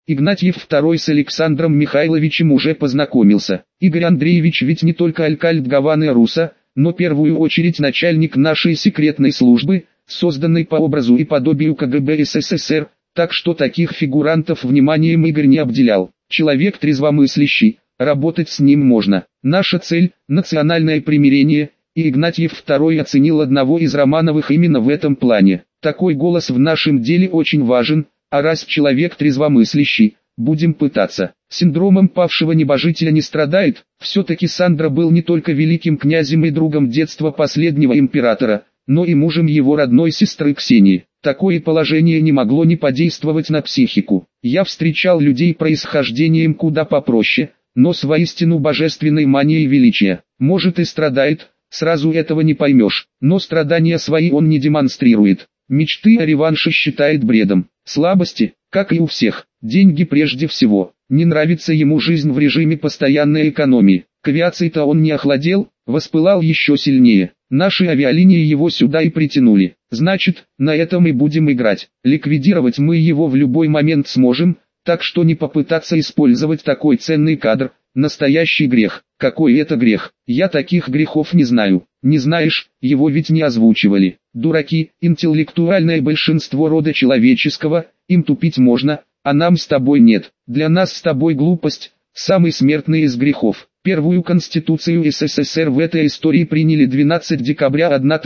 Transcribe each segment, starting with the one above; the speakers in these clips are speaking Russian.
Игнатьев II с Александром Михайловичем уже познакомился. Игорь Андреевич ведь не только алькальд Гаваны Руса, но в первую очередь начальник нашей секретной службы, созданной по образу и подобию КГБ СССР, так что таких фигурантов вниманием Игорь не обделял. Человек трезвомыслящий, работать с ним можно. Наша цель – национальное примирение, и Игнатьев II оценил одного из Романовых именно в этом плане. Такой голос в нашем деле очень важен, а раз человек трезвомыслящий, будем пытаться. Синдромом павшего небожителя не страдает, все-таки Сандро был не только великим князем и другом детства последнего императора, но и мужем его родной сестры Ксении. Такое положение не могло не подействовать на психику. Я встречал людей происхождением куда попроще, но с воистину божественной манией величия. Может и страдает, сразу этого не поймешь, но страдания свои он не демонстрирует. Мечты о реванше считает бредом. Слабости, как и у всех, деньги прежде всего. Не нравится ему жизнь в режиме постоянной экономии. К авиации-то он не охладел, воспылал еще сильнее. Наши авиалинии его сюда и притянули. Значит, на этом и будем играть. Ликвидировать мы его в любой момент сможем, так что не попытаться использовать такой ценный кадр – настоящий грех. Какой это грех? Я таких грехов не знаю. Не знаешь, его ведь не озвучивали. Дураки, интеллектуальное большинство рода человеческого, им тупить можно, а нам с тобой нет. Для нас с тобой глупость – самый смертный из грехов. Первую Конституцию СССР в этой истории приняли 12 декабря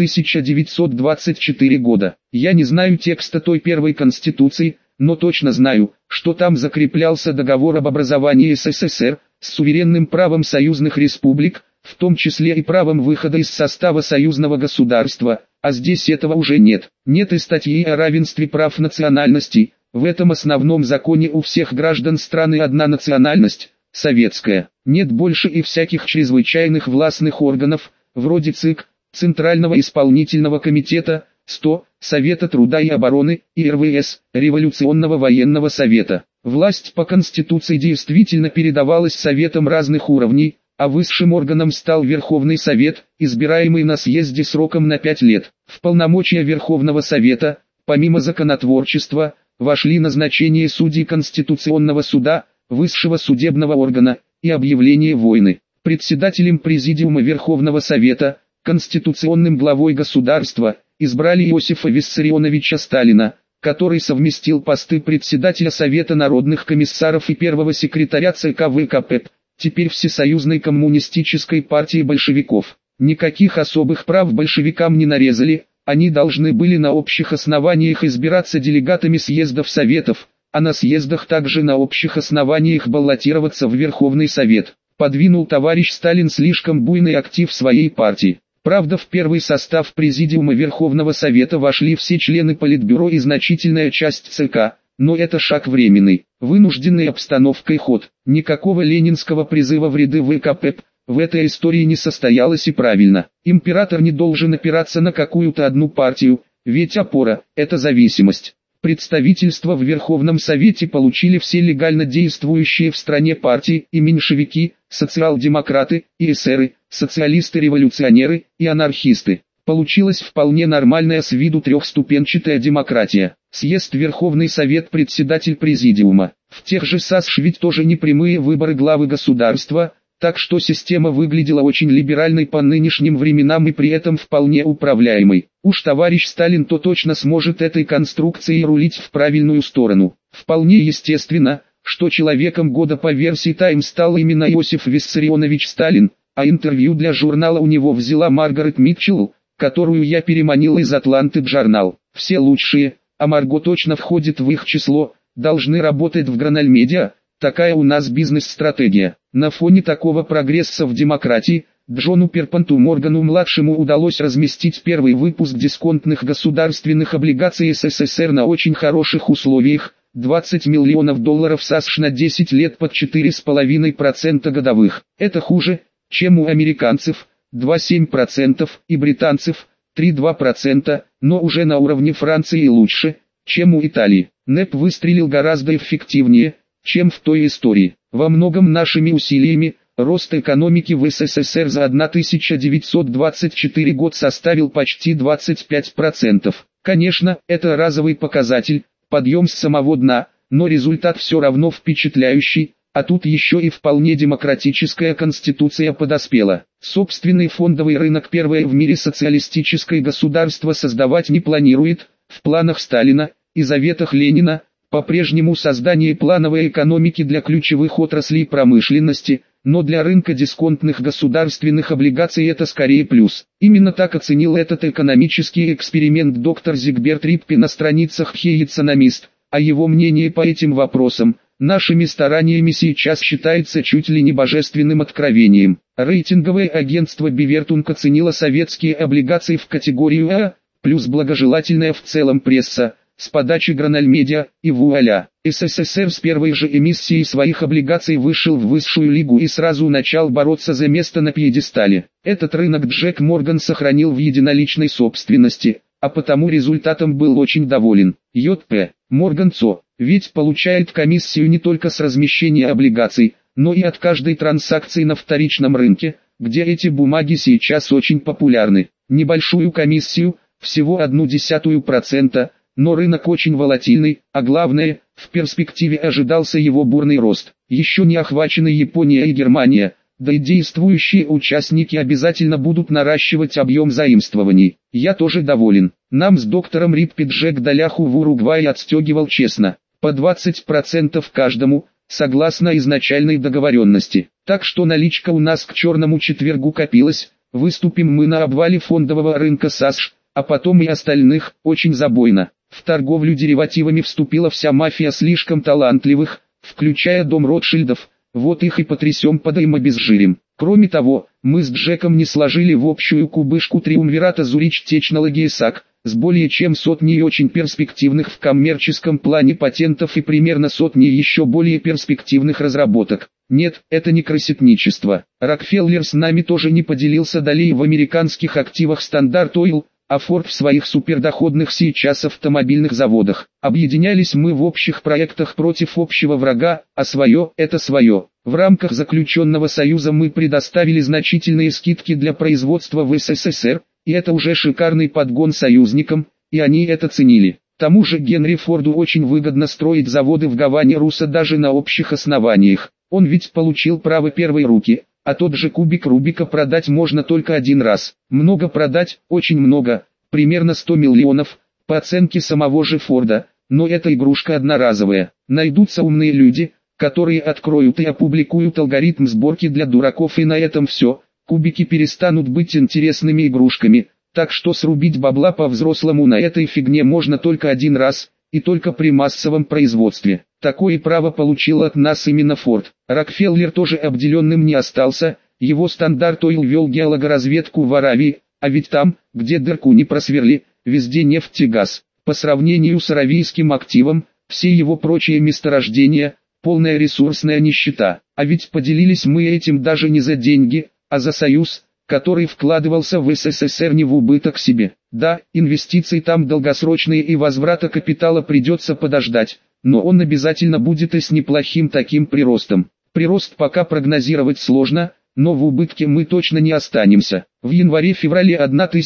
1924 года. Я не знаю текста той первой Конституции, но точно знаю, что там закреплялся договор об образовании СССР с суверенным правом союзных республик, в том числе и правом выхода из состава союзного государства, а здесь этого уже нет. Нет и статьи о равенстве прав национальностей. В этом основном законе у всех граждан страны одна национальность – советская. Нет больше и всяких чрезвычайных властных органов, вроде ЦИК, Центрального исполнительного комитета, СТО, Совета труда и обороны, и РВС, Революционного военного совета. Власть по Конституции действительно передавалась советам разных уровней, а высшим органом стал Верховный Совет, избираемый на съезде сроком на 5 лет. В полномочия Верховного Совета, помимо законотворчества, вошли назначение судей Конституционного суда, высшего судебного органа, и объявление войны. Председателем Президиума Верховного Совета, конституционным главой государства, избрали Иосифа Виссарионовича Сталина, который совместил посты председателя Совета народных комиссаров и первого секретаря ЦК ВКП, теперь Всесоюзной коммунистической партии большевиков. Никаких особых прав большевикам не нарезали, они должны были на общих основаниях избираться делегатами съездов Советов, а на съездах также на общих основаниях баллотироваться в Верховный Совет. Подвинул товарищ Сталин слишком буйный актив своей партии. Правда, в первый состав Президиума Верховного Совета вошли все члены Политбюро и значительная часть ЦК, но это шаг временный, вынужденный обстановкой ход. Никакого ленинского призыва в ряды ВКП в этой истории не состоялось и правильно. Император не должен опираться на какую-то одну партию, ведь опора – это зависимость. Представительство в Верховном Совете получили все легально действующие в стране партии и меньшевики, социал-демократы, и эсеры, социалисты-революционеры и анархисты. Получилась вполне нормальная с виду трехступенчатая демократия. Съезд Верховный Совет председатель Президиума. В тех же САСШ ведь тоже не прямые выборы главы государства, так что система выглядела очень либеральной по нынешним временам и при этом вполне управляемой. Уж товарищ Сталин-то точно сможет этой конструкцией рулить в правильную сторону. Вполне естественно, что человеком года по версии Time стал именно Иосиф Виссарионович Сталин, а интервью для журнала у него взяла Маргарет Митчелл, которую я переманил из Atlantic Journal. Все лучшие, а Марго точно входит в их число, должны работать в Граноль Медиа. Такая у нас бизнес-стратегия. На фоне такого прогресса в демократии, Джону Перпенту Моргану-младшему удалось разместить первый выпуск дисконтных государственных облигаций СССР на очень хороших условиях, $20 миллионов САСШ на 10 лет под 4,5% годовых. Это хуже, чем у американцев, 2,7%, и британцев, 3,2%, но уже на уровне Франции лучше, чем у Италии. НЭП выстрелил гораздо эффективнее, чем в той истории. Во многом нашими усилиями, рост экономики в СССР за 1924 год составил почти 25%. Конечно, это разовый показатель, подъем с самого дна, но результат все равно впечатляющий, а тут еще и вполне демократическая конституция подоспела. Собственный фондовый рынок первое в мире социалистическое государство создавать не планирует, в планах Сталина и заветах Ленина, по-прежнему создание плановой экономики для ключевых отраслей промышленности, но для рынка дисконтных государственных облигаций это скорее плюс. Именно так оценил этот экономический эксперимент доктор Зигберт Риппе на страницах «The Economist», а его мнение по этим вопросам нашими стараниями сейчас считается чуть ли не божественным откровением. Рейтинговое агентство Бивертунг оценило советские облигации в категорию А, плюс благожелательная в целом пресса, с подачи Гранальмедиа, и вуаля. СССР с первой же эмиссией своих облигаций вышел в высшую лигу и сразу начал бороться за место на пьедестале. Этот рынок Джек Морган сохранил в единоличной собственности, а потому результатом был очень доволен. J.P. Morgan Co. ведь получает комиссию не только с размещения облигаций, но и от каждой транзакции на вторичном рынке, где эти бумаги сейчас очень популярны. Небольшую комиссию, всего 0,1%, но рынок очень волатильный, а главное, в перспективе ожидался его бурный рост. Еще не охвачены Япония и Германия, да и действующие участники обязательно будут наращивать объем заимствований. Я тоже доволен. Нам с доктором Риппе Джек доляху в Уругвае отстегивал честно, по 20% каждому, согласно изначальной договоренности. Так что наличка у нас к черному четвергу копилась, выступим мы на обвале фондового рынка САСШ, а потом и остальных, очень забойно. В торговлю деривативами вступила вся мафия слишком талантливых, включая дом Ротшильдов, вот их и потрясем, подаем, обезжирим. Кроме того, мы с Джеком не сложили в общую кубышку триумвирата Zurich Technology SAC, с более чем сотней очень перспективных в коммерческом плане патентов и примерно сотней еще более перспективных разработок. Нет, это не красотничество. Рокфеллер с нами тоже не поделился долей в американских активах Standard Oil, а Ford в своих супердоходных сейчас автомобильных заводах. Объединялись мы в общих проектах против общего врага, а свое – это свое. В рамках заключенного союза мы предоставили значительные скидки для производства в СССР, и это уже шикарный подгон союзникам, и они это ценили. К тому же Генри Форду очень выгодно строить заводы в Гаване Руса даже на общих основаниях. Он ведь получил право первой руки. А тот же кубик Рубика продать можно только один раз. Много продать, очень много, примерно 100 миллионов, по оценке самого же Форда, но эта игрушка одноразовая. Найдутся умные люди, которые откроют и опубликуют алгоритм сборки для дураков, и на этом все. Кубики перестанут быть интересными игрушками, так что срубить бабла по-взрослому на этой фигне можно только один раз, и только при массовом производстве. Такое право получил от нас именно Форд. Рокфеллер тоже обделенным не остался, его Standard Oil вел геологоразведку в Аравии, а ведь там, где дырку не просверли, везде нефть и газ. По сравнению с аравийским активом, все его прочие месторождения – полная ресурсная нищета. А ведь поделились мы этим даже не за деньги, а за союз, который вкладывался в СССР не в убыток себе. Да, инвестиции там долгосрочные и возврата капитала придется подождать, но он обязательно будет и с неплохим таким приростом. Прирост пока прогнозировать сложно, но в убытке мы точно не останемся. В январе-феврале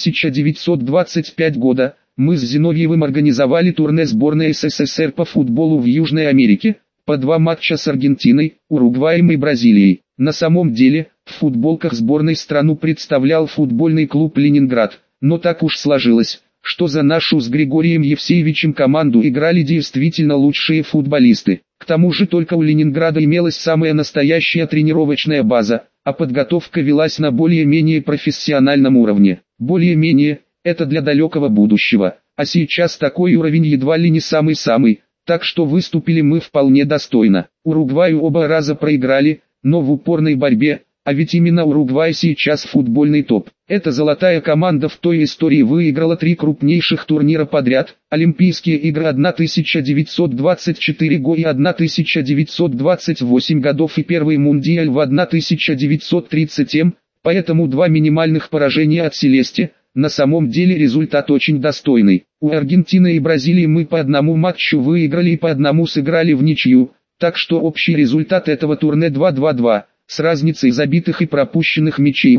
1925 года мы с Зиновьевым организовали турне сборной СССР по футболу в Южной Америке, по 2 матча с Аргентиной, Уругваем и Бразилией. На самом деле, в футболках сборной страну представлял футбольный клуб «Ленинград», но так уж сложилось, что за нашу с Григорием Евсеевичем команду играли действительно лучшие футболисты. К тому же только у Ленинграда имелась самая настоящая тренировочная база, а подготовка велась на более-менее профессиональном уровне. Более-менее, это для далекого будущего, а сейчас такой уровень едва ли не самый-самый, так что выступили мы вполне достойно. Уругваю оба раза проиграли, но в упорной борьбе, а ведь именно Уругвай сейчас футбольный топ. Эта золотая команда в той истории выиграла 3 крупнейших турнира подряд: Олимпийские игры 1924 года и 1928 годов и первый мундиаль в 1937, поэтому 2 минимальных поражения от Селесте. На самом деле результат очень достойный. У Аргентины и Бразилии мы по одному матчу выиграли и по одному сыграли в ничью, так что общий результат этого турне 2-2-2. с разницей забитых и пропущенных мячей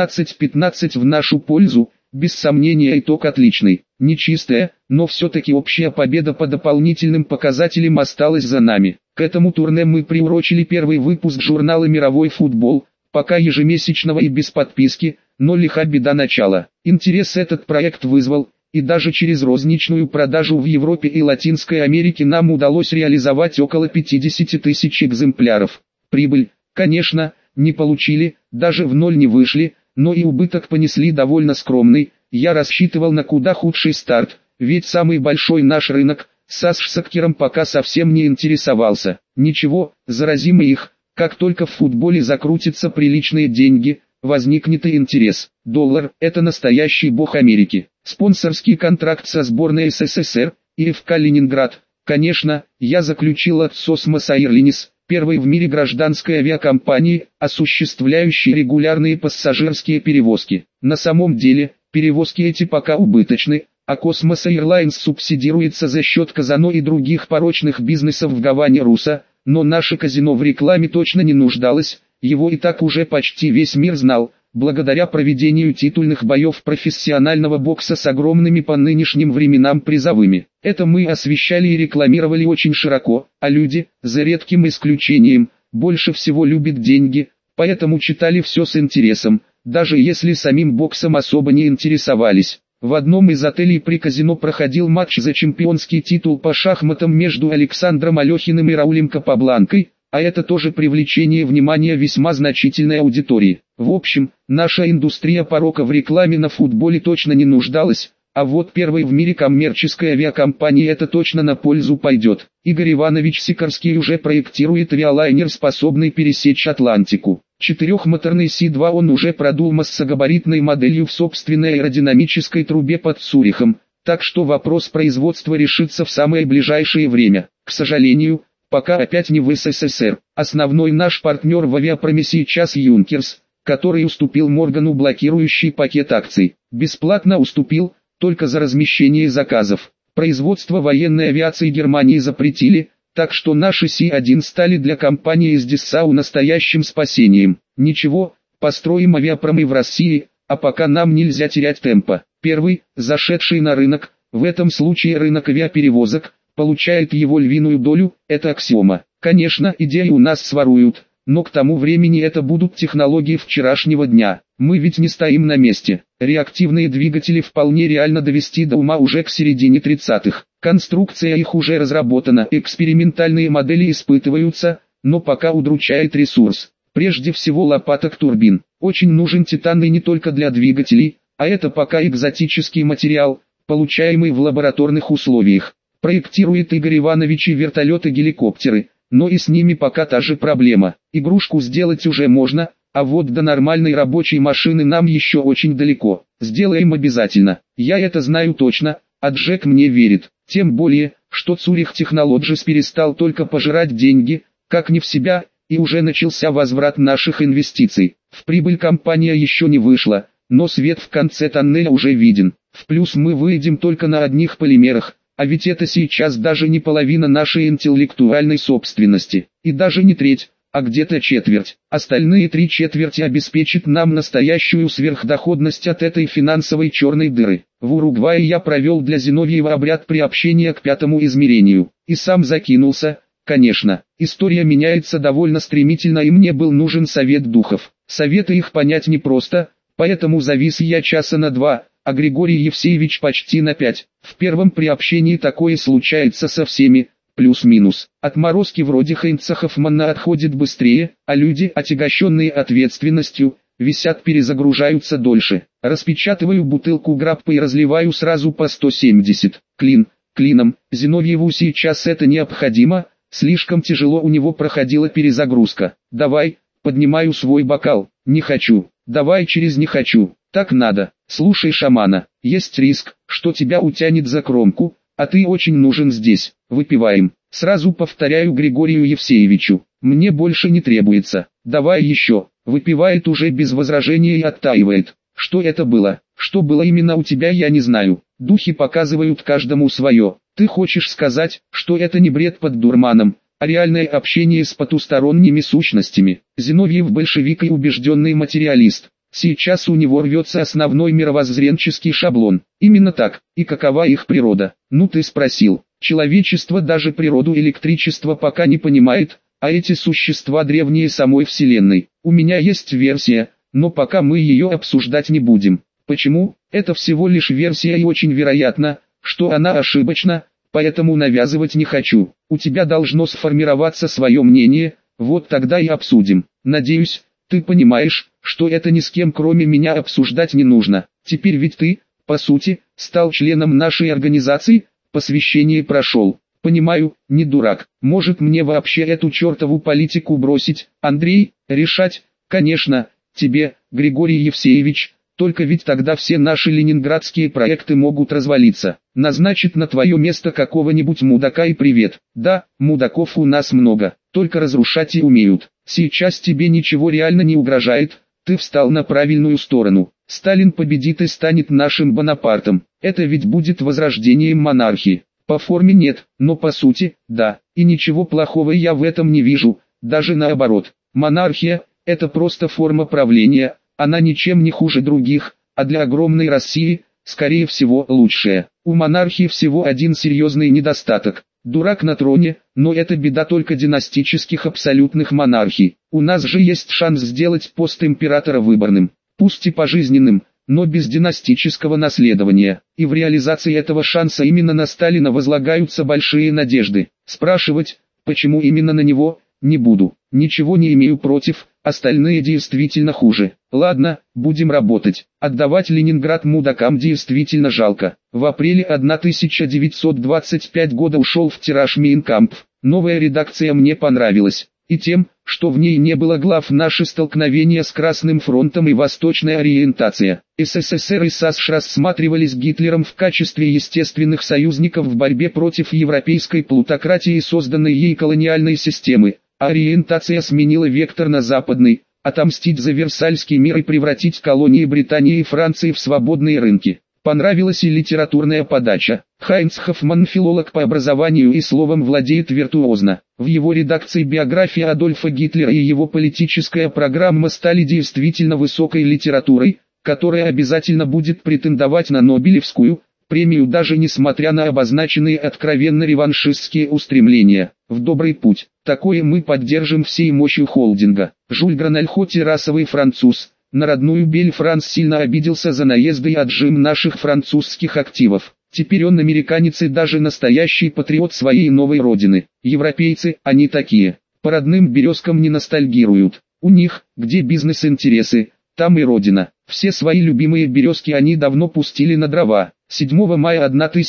18-15 в нашу пользу. Без сомнения итог отличный. Нечистая, но все-таки общая победа по дополнительным показателям осталась за нами. К этому турне мы приурочили первый выпуск журнала «Мировой футбол», пока ежемесячного и без подписки, но лиха беда начала. Интерес этот проект вызвал, и даже через розничную продажу в Европе и Латинской Америке нам удалось реализовать около 50 тысяч экземпляров. Прибыль, конечно, не получили, даже в ноль не вышли, но и убыток понесли довольно скромный. Я рассчитывал на куда худший старт, ведь самый большой наш рынок, САС Шахтером пока совсем не интересовался. Ничего, заразим их, как только в футболе закрутятся приличные деньги, возникнет и интерес. Доллар – это настоящий бог Америки. Спонсорский контракт со сборной СССР и ФК Ленинград. Конечно, я заключил от Сосмос Airlines, первой в мире гражданской авиакомпании, осуществляющей регулярные пассажирские перевозки. На самом деле, перевозки эти пока убыточны, а Cosmos Airlines субсидируется за счет казино и других порочных бизнесов в Гаване Руса, но наше казино в рекламе точно не нуждалось, его и так уже почти весь мир знал, благодаря проведению титульных боев профессионального бокса с огромными по нынешним временам призовыми. Это мы освещали и рекламировали очень широко, а люди, за редким исключением, больше всего любят деньги, поэтому читали все с интересом, даже если самим боксом особо не интересовались. В одном из отелей при казино проходил матч за чемпионский титул по шахматам между Александром Алехиным и Раулем Капабланкой, а это тоже привлечение внимания весьма значительной аудитории. В общем, наша индустрия порока в рекламе на футболе точно не нуждалась, а вот первой в мире коммерческой авиакомпании это точно на пользу пойдет. Игорь Иванович Сикорский уже проектирует авиалайнер, способный пересечь Атлантику. Четырехмоторный Си-2 он уже продул массогабаритной моделью в собственной аэродинамической трубе под Цюрихом, так что вопрос производства решится в самое ближайшее время. К сожалению, пока опять не в СССР. Основной наш партнер в авиапроме сейчас Юнкерс, который уступил Моргану блокирующий пакет акций. Бесплатно уступил, только за размещение заказов. Производство военной авиации Германии запретили, так что наши Си-1 стали для компании из Дessau настоящим спасением. Ничего, построим авиапром и в России, а пока нам нельзя терять темпа. Первый, зашедший на рынок, в этом случае рынок авиаперевозок, получает его львиную долю, это аксиома. Конечно, идеи у нас своруют, но к тому времени это будут технологии вчерашнего дня. Мы ведь не стоим на месте. Реактивные двигатели вполне реально довести до ума уже к середине 30-х. Конструкция их уже разработана, экспериментальные модели испытываются, но пока удручает ресурс. Прежде всего лопаток турбин. Очень нужен титан и не только для двигателей, а это пока экзотический материал, получаемый в лабораторных условиях. Проектирует Игорь Иванович и вертолеты-геликоптеры, но и с ними пока та же проблема. Игрушку сделать уже можно, а вот до нормальной рабочей машины нам еще очень далеко. Сделаем обязательно. Я это знаю точно, а Джек мне верит. Тем более, что Цюрих Технологис перестал только пожирать деньги, как не в себя, и уже начался возврат наших инвестиций. В прибыль компания еще не вышла, но свет в конце тоннеля уже виден. В плюс мы выйдем только на одних полимерах. А ведь это сейчас даже не половина нашей интеллектуальной собственности, и даже не треть, а где-то четверть. Остальные 3/4 обеспечат нам настоящую сверхдоходность от этой финансовой черной дыры. В Уругвае я провел для Зиновьева обряд приобщения к 5-му измерению, и сам закинулся. Конечно, история меняется довольно стремительно, и мне был нужен совет духов. Советы их понять непросто, поэтому завис я часа на 2. А Григорий Евсеевич почти на 5. В первом приобщении такое случается со всеми, плюс-минус. Отморозки вроде Хайнца Хоффмана отходят быстрее, а люди, отягощенные ответственностью, висят, перезагружаются дольше. Распечатываю бутылку граппа и разливаю сразу по 170. Клином, Зиновьеву сейчас это необходимо, слишком тяжело у него проходила перезагрузка. Давай, поднимаю свой бокал, не хочу, давай через не хочу. Так надо. Слушай, шамана, есть риск, что тебя утянет за кромку, а ты очень нужен здесь. Выпиваем. Сразу повторяю Григорию Евсеевичу. Мне больше не требуется. Давай еще. Выпивает уже без возражения и оттаивает. Что это было? Что было именно у тебя, я не знаю. Духи показывают каждому свое. Ты хочешь сказать, что это не бред под дурманом, а реальное общение с потусторонними сущностями. Зиновьев большевик и убежденный материалист. Сейчас у него рвется основной мировоззренческий шаблон. Именно так. И какова их природа? Ну ты спросил. Человечество даже природу электричества пока не понимает, а эти существа древние самой Вселенной. У меня есть версия, но пока мы ее обсуждать не будем. Почему? Это всего лишь версия и очень вероятно, что она ошибочна, поэтому навязывать не хочу. У тебя должно сформироваться свое мнение, вот тогда и обсудим. Надеюсь, ты понимаешь, что это ни с кем кроме меня обсуждать не нужно. Теперь ведь ты, по сути, стал членом нашей организации, посвящение прошел. Понимаю, не дурак. Может мне вообще эту чертову политику бросить, Андрей, решать? Конечно, тебе, Григорий Евсеевич, только ведь тогда все наши ленинградские проекты могут развалиться. Назначит на твое место какого-нибудь мудака и привет. Да, мудаков у нас много, только разрушать и умеют. Сейчас тебе ничего реально не угрожает, ты встал на правильную сторону. Сталин победит и станет нашим Бонапартом. Это ведь будет возрождением монархии. По форме нет, но по сути, да. И ничего плохого я в этом не вижу, даже наоборот. Монархия – это просто форма правления, она ничем не хуже других, а для огромной России, скорее всего, лучшая. У монархии всего один серьезный недостаток. Дурак на троне, но это беда только династических абсолютных монархий. У нас же есть шанс сделать пост императора выборным, пусть и пожизненным, но без династического наследования. И в реализации этого шанса именно на Сталина возлагаются большие надежды. Спрашивать, почему именно на него, не буду. Ничего не имею против, остальные действительно хуже. Ладно, будем работать. Отдавать Ленинград мудакам действительно жалко. В апреле 1925 года ушел в тираж Мейн Кампф. Новая редакция мне понравилась. И тем, что в ней не было глав «Наши столкновения с Красным фронтом» и «Восточная ориентация». СССР и САСШ рассматривались Гитлером в качестве естественных союзников в борьбе против европейской плутократии и созданной ей колониальной системы. Ориентация сменила вектор на западный, отомстить за Версальский мир и превратить колонии Британии и Франции в свободные рынки. Понравилась и литературная подача. Хайнц Хоффман филолог по образованию и словом владеет виртуозно. В его редакции биография Адольфа Гитлера и его политическая программа стали действительно высокой литературой, которая обязательно будет претендовать на Нобелевскую премию даже несмотря на обозначенные откровенно реваншистские устремления. В добрый путь. Такое мы поддержим всей мощью холдинга. Жюль Гранальхо, террасовый француз, на родную Бель-Франс сильно обиделся за наезды и отжим наших французских активов. Теперь он американец и даже настоящий патриот своей новой родины. Европейцы, они такие. По родным березкам не ностальгируют. У них, где бизнес-интересы, там и родина. Все свои любимые березки они давно пустили на дрова. 7 мая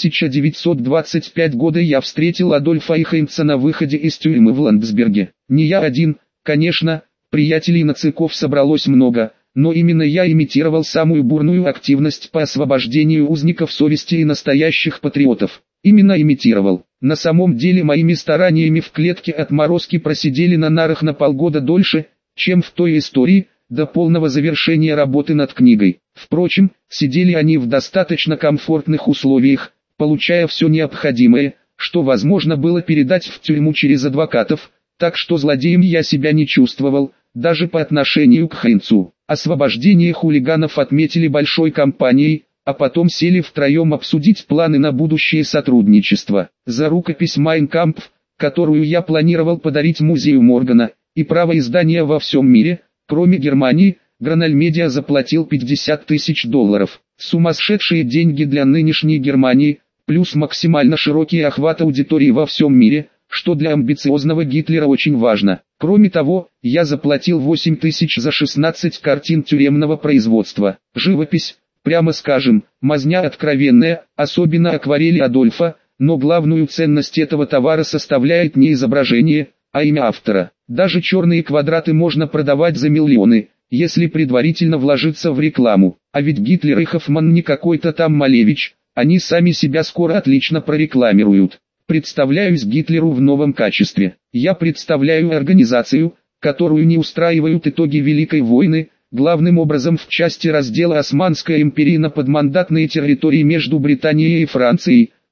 1925 года я встретил Адольфа Эйхмана на выходе из тюрьмы в Ландсберге. Не я один, конечно, приятелей нациков собралось много, но именно я имитировал самую бурную активность по освобождению узников совести и настоящих патриотов. Именно имитировал. На самом деле моими стараниями в клетке отморозки просидели на нарах на полгода дольше, чем в той истории, до полного завершения работы над книгой. Впрочем, сидели они в достаточно комфортных условиях, получая все необходимое, что возможно было передать в тюрьму через адвокатов, так что злодеем я себя не чувствовал, даже по отношению к Хайнцу. Освобождение хулиганов отметили большой компанией, а потом сели втроем обсудить планы на будущее сотрудничество. За рукопись «Майн Кампф», которую я планировал подарить музею Моргана, и право издания во всем мире, кроме Германии, Гранальмедиа заплатил $50 тысяч. Сумасшедшие деньги для нынешней Германии, плюс максимально широкий охват аудитории во всем мире, что для амбициозного Гитлера очень важно. Кроме того, я заплатил 8 тысяч за 16 картин тюремного производства. Живопись, прямо скажем, мазня откровенная, особенно акварели Адольфа, но главную ценность этого товара составляет не изображение, а имя автора. Даже черные квадраты можно продавать за миллионы, если предварительно вложиться в рекламу. А ведь Гитлер и Хоффман не какой-то там Малевич, они сами себя скоро отлично прорекламируют. Представляюсь Гитлеру в новом качестве. Я представляю организацию, которую не устраивают итоги Великой войны, главным образом в части раздела Османской империи на подмандатные территории между Британией и Францией,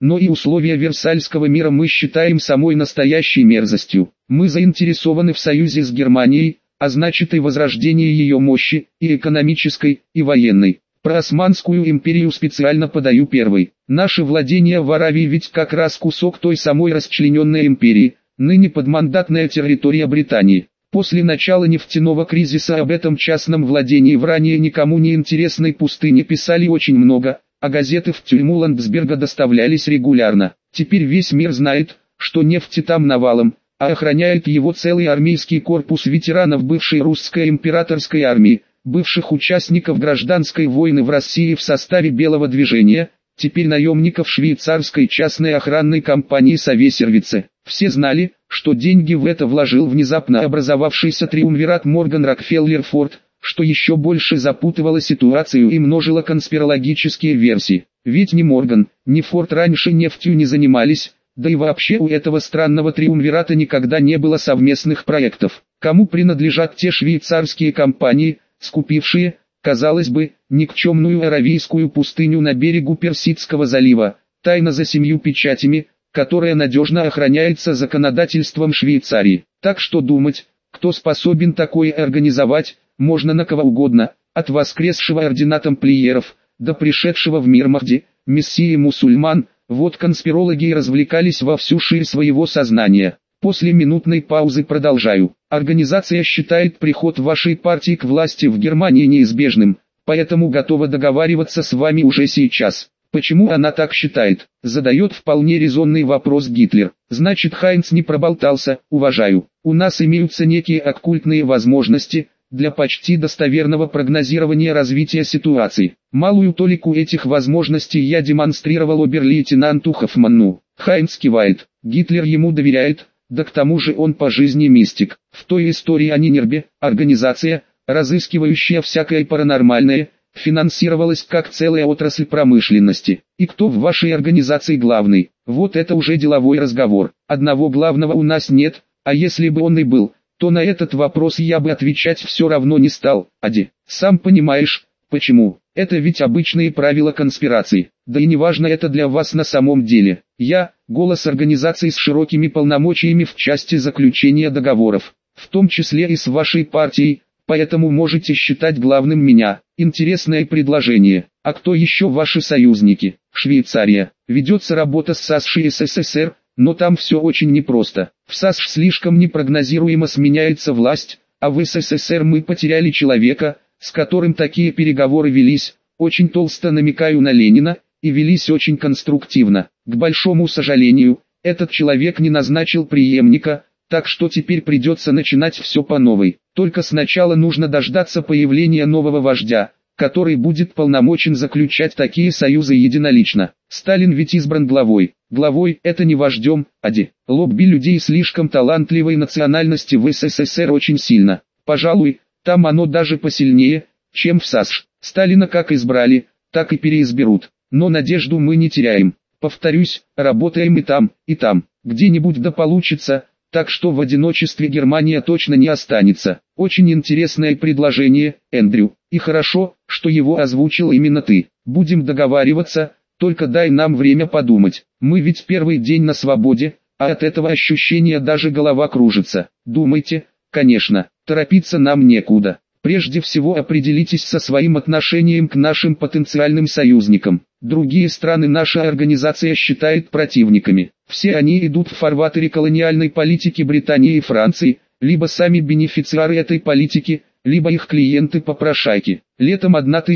но и условия Версальского мира мы считаем самой настоящей мерзостью. Мы заинтересованы в союзе с Германией, а значит и возрождении ее мощи, и экономической, и военной. Про Османскую империю специально подаю первый. Наши владения в Аравии ведь как раз кусок той самой расчлененной империи, ныне подмандатная территория Британии. После начала нефтяного кризиса об этом частном владении в ранее никому не интересной пустыне писали очень много, а газеты в тюрьму Ландсберга доставлялись регулярно. Теперь весь мир знает, что нефти там навалом, а охраняет его целый армейский корпус ветеранов бывшей русской императорской армии, бывших участников гражданской войны в России в составе Белого движения, теперь наемников швейцарской частной охранной компании Совесервице. Все знали, что деньги в это вложил внезапно образовавшийся триумвират Морган-Рокфеллер-Форд, что еще больше запутывало ситуацию и множило конспирологические версии. Ведь ни Морган, ни Форд раньше нефтью не занимались, да и вообще у этого странного триумвирата никогда не было совместных проектов. Кому принадлежат те швейцарские компании, скупившие, казалось бы, никчемную аравийскую пустыню на берегу Персидского залива, тайно за 7 печатями, которая надежно охраняется законодательством Швейцарии. Так что думать, кто способен такое организовать, можно на кого угодно, от воскресшего ордена тамплиеров, до пришедшего в мир Махди, мессии мусульман. Вот конспирологи и развлекались во всю ширь своего сознания. После минутной паузы продолжаю. Организация считает приход вашей партии к власти в Германии неизбежным, поэтому готова договариваться с вами уже сейчас. Почему она так считает? Задает вполне резонный вопрос Гитлер. Значит, Хайнц не проболтался, уважаю. У нас имеются некие оккультные возможности для почти достоверного прогнозирования развития ситуации. Малую толику этих возможностей я демонстрировал обер-лейтенанту Хоффманну. Хайнц кивает. Гитлер ему доверяет, да к тому же он по жизни мистик. В той истории о Нинербе, организация, разыскивающая всякое паранормальное, финансировалась как целая отрасль промышленности. И кто в вашей организации главный? Вот это уже деловой разговор. Одного главного у нас нет, а если бы он и был, то на этот вопрос я бы отвечать все равно не стал. Ади, сам понимаешь, почему? Это ведь обычные правила конспирации. Да и не важно это для вас на самом деле. Я – голос организации с широкими полномочиями в части заключения договоров, в том числе и с вашей партией, поэтому можете считать главным меня. Интересное предложение. А кто еще ваши союзники? Швейцария. Ведется работа с САСШ и СССР, но там все очень непросто. В САСШ слишком непрогнозируемо сменяется власть, а в СССР мы потеряли человека, с которым такие переговоры велись, очень толсто намекаю на Ленина, и велись очень конструктивно. К большому сожалению, этот человек не назначил преемника, так что теперь придется начинать все по новой. Только сначала нужно дождаться появления нового вождя, который будет полномочен заключать такие союзы единолично. Сталин ведь избран главой. Главой – это не вождем, ади. Лобби людей слишком талантливой национальности в СССР очень сильно. Пожалуй, там оно даже посильнее, чем в САСШ. Сталина как избрали, так и переизберут. Но надежду мы не теряем. Повторюсь, работаем и там, где-нибудь да получится, так что в одиночестве Германия точно не останется. Очень интересное предложение, Эндрю, и хорошо, что его озвучил именно ты. Будем договариваться, только дай нам время подумать. Мы ведь первый день на свободе, а от этого ощущения даже голова кружится. Думайте, конечно, торопиться нам некуда. Прежде всего определитесь со своим отношением к нашим потенциальным союзникам. Другие страны наша организация считает противниками. Все они идут в фарватере колониальной политики Британии и Франции, либо сами бенефициары этой политики, либо их клиенты-попрошайки. Летом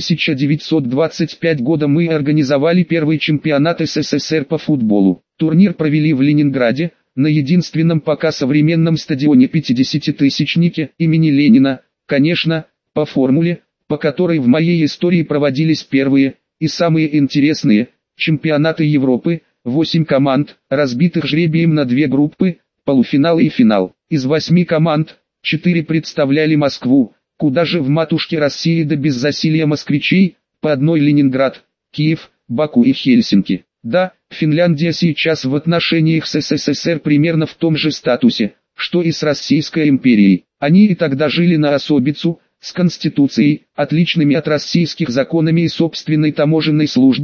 1925 года мы организовали первый чемпионат СССР по футболу. Турнир провели в Ленинграде, на единственном пока современном стадионе 50-тысячнике имени Ленина, конечно, по формуле, по которой в моей истории проводились первые и самые интересные чемпионаты Европы. 8 команд, разбитых жребием на 2 группы, полуфинал и финал. Из 8 команд, 4 представляли Москву, куда же в матушке России да без засилья москвичей, по одной Ленинград, Киев, Баку и Хельсинки. Да, Финляндия сейчас в отношениях с СССР примерно в том же статусе, что и с Российской империей. Они и тогда жили на особицу, с конституцией, отличными от российских законами и собственной таможенной службой,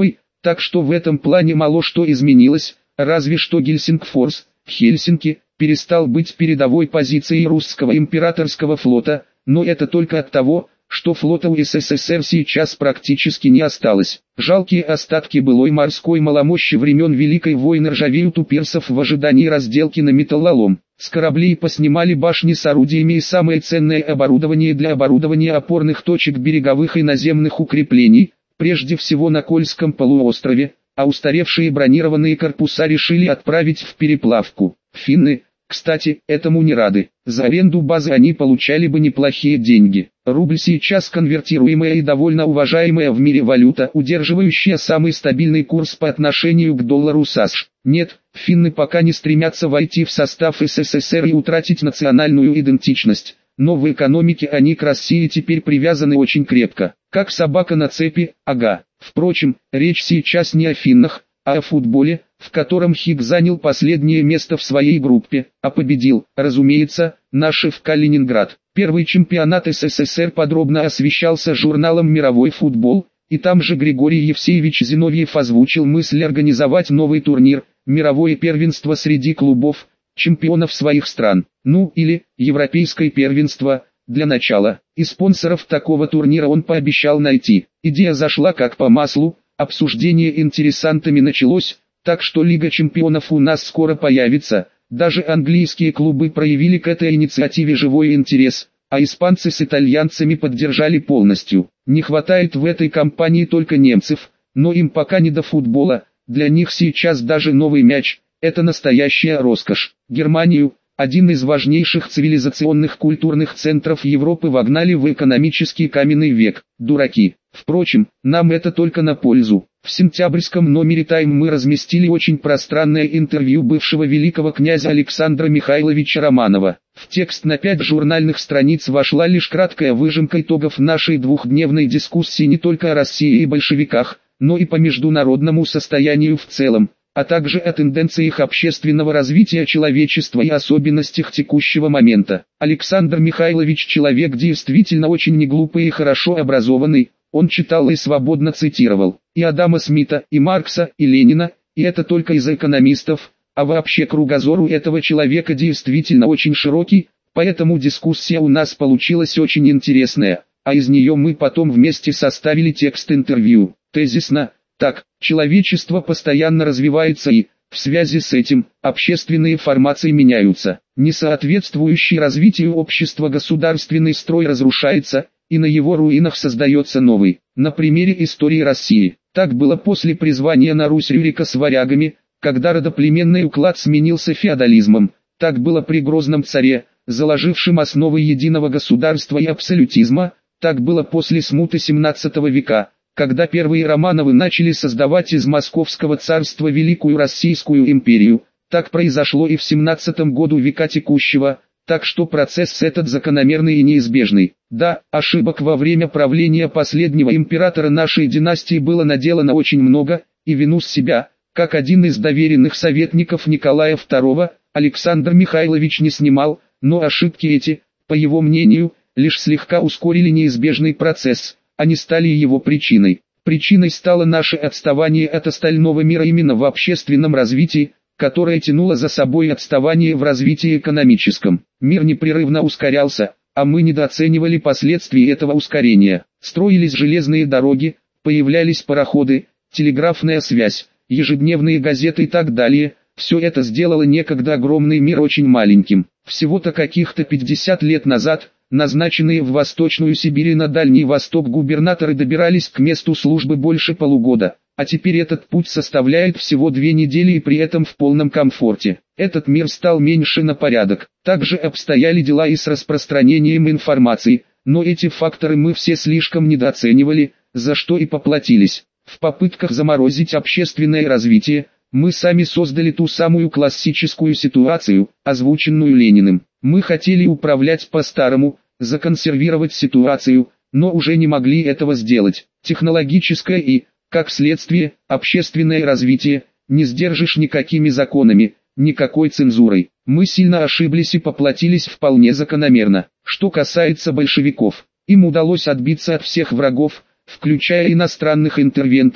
Так что в этом плане мало что изменилось, разве что Гельсингфорс, Хельсинки, перестал быть передовой позицией русского императорского флота, но это только от того, что флота у СССР сейчас практически не осталось. Жалкие остатки былой морской маломощи времен Великой войны ржавеют у пирсов в ожидании разделки на металлолом. С кораблей поснимали башни с орудиями и самое ценное оборудование для оборудования опорных точек береговых и наземных укреплений, прежде всего на Кольском полуострове, а устаревшие бронированные корпуса решили отправить в переплавку. Финны, кстати, этому не рады. За аренду базы они получали бы неплохие деньги. Рубль сейчас конвертируемая и довольно уважаемая в мире валюта, удерживающая самый стабильный курс по отношению к доллару США. Нет, финны пока не стремятся войти в состав СССР и утратить национальную идентичность, но в экономике они к России теперь привязаны очень крепко, как собака на цепи, ага. Впрочем, речь сейчас не о финнах, а о футболе, в котором Хиг занял последнее место в своей группе, а победил, разумеется, наш ФК Ленинград. Первый чемпионат СССР подробно освещался журналом «Мировой футбол», и там же Григорий Евсеевич Зиновьев озвучил мысль организовать новый турнир, мировое первенство среди клубов, чемпионов своих стран, ну или европейское первенство, для начала. И спонсоров такого турнира он пообещал найти. Идея зашла как по маслу, обсуждение интересантами началось, так что Лига чемпионов у нас скоро появится. Даже английские клубы проявили к этой инициативе живой интерес, а испанцы с итальянцами поддержали полностью. Не хватает в этой кампании только немцев, но им пока не до футбола, для них сейчас даже новый мяч – это настоящая роскошь. Германию, один из важнейших цивилизационных культурных центров Европы, вогнали в экономический каменный век. Дураки. Впрочем, нам это только на пользу. В сентябрьском номере Time мы разместили очень пространное интервью бывшего великого князя Александра Михайловича Романова. В текст на 5 журнальных страниц вошла лишь краткая выжимка итогов нашей двухдневной дискуссии не только о России и большевиках, но и по международному состоянию в целом, а также о тенденциях общественного развития человечества и особенностях текущего момента. Александр Михайлович человек действительно очень неглупый и хорошо образованный, он читал и свободно цитировал и Адама Смита, и Маркса, и Ленина, и это только из экономистов, а вообще кругозор у этого человека действительно очень широкий, поэтому дискуссия у нас получилась очень интересная, а из нее мы потом вместе составили текст интервью. Тезисно, так, человечество постоянно развивается и, в связи с этим, общественные формации меняются. Несоответствующий развитию общества государственный строй разрушается, и на его руинах создается новый. На примере истории России. Так было после призвания на Русь Рюрика с варягами, когда родоплеменный уклад сменился феодализмом. Так было при Грозном царе, заложившем основы единого государства и абсолютизма. Так было после смуты 17 века, когда первые Романовы начали создавать из Московского царства Великую Российскую империю. Так произошло и в 17 году века текущего. Так что процесс этот закономерный и неизбежный. Да, ошибок во время правления последнего императора нашей династии было наделано очень много, и вину с себя, как один из доверенных советников Николая II, Александр Михайлович не снимал, но ошибки эти, по его мнению, лишь слегка ускорили неизбежный процесс, а не стали его причиной. Причиной стало наше отставание от остального мира именно в общественном развитии, которое тянуло за собой отставание в развитии экономическом. Мир непрерывно ускорялся, а мы недооценивали последствий этого ускорения. Строились железные дороги, появлялись пароходы, телеграфная связь, ежедневные газеты и так далее. Все это сделало некогда огромный мир очень маленьким. Всего-то каких-то 50 лет назад, назначенные в Восточную Сибирь и на Дальний Восток губернаторы добирались к месту службы больше полугода. А теперь этот путь составляет всего 2 недели и при этом в полном комфорте. Этот мир стал меньше на порядок. Также обстояли дела и с распространением информации, но эти факторы мы все слишком недооценивали, за что и поплатились. В попытках заморозить общественное развитие, мы сами создали ту самую классическую ситуацию, озвученную Лениным. Мы хотели управлять по-старому, законсервировать ситуацию, но уже не могли этого сделать. Технологическое и, как следствие, общественное развитие, не сдержишь никакими законами, никакой цензурой. Мы сильно ошиблись и поплатились вполне закономерно. Что касается большевиков, им удалось отбиться от всех врагов, включая иностранных интервентов,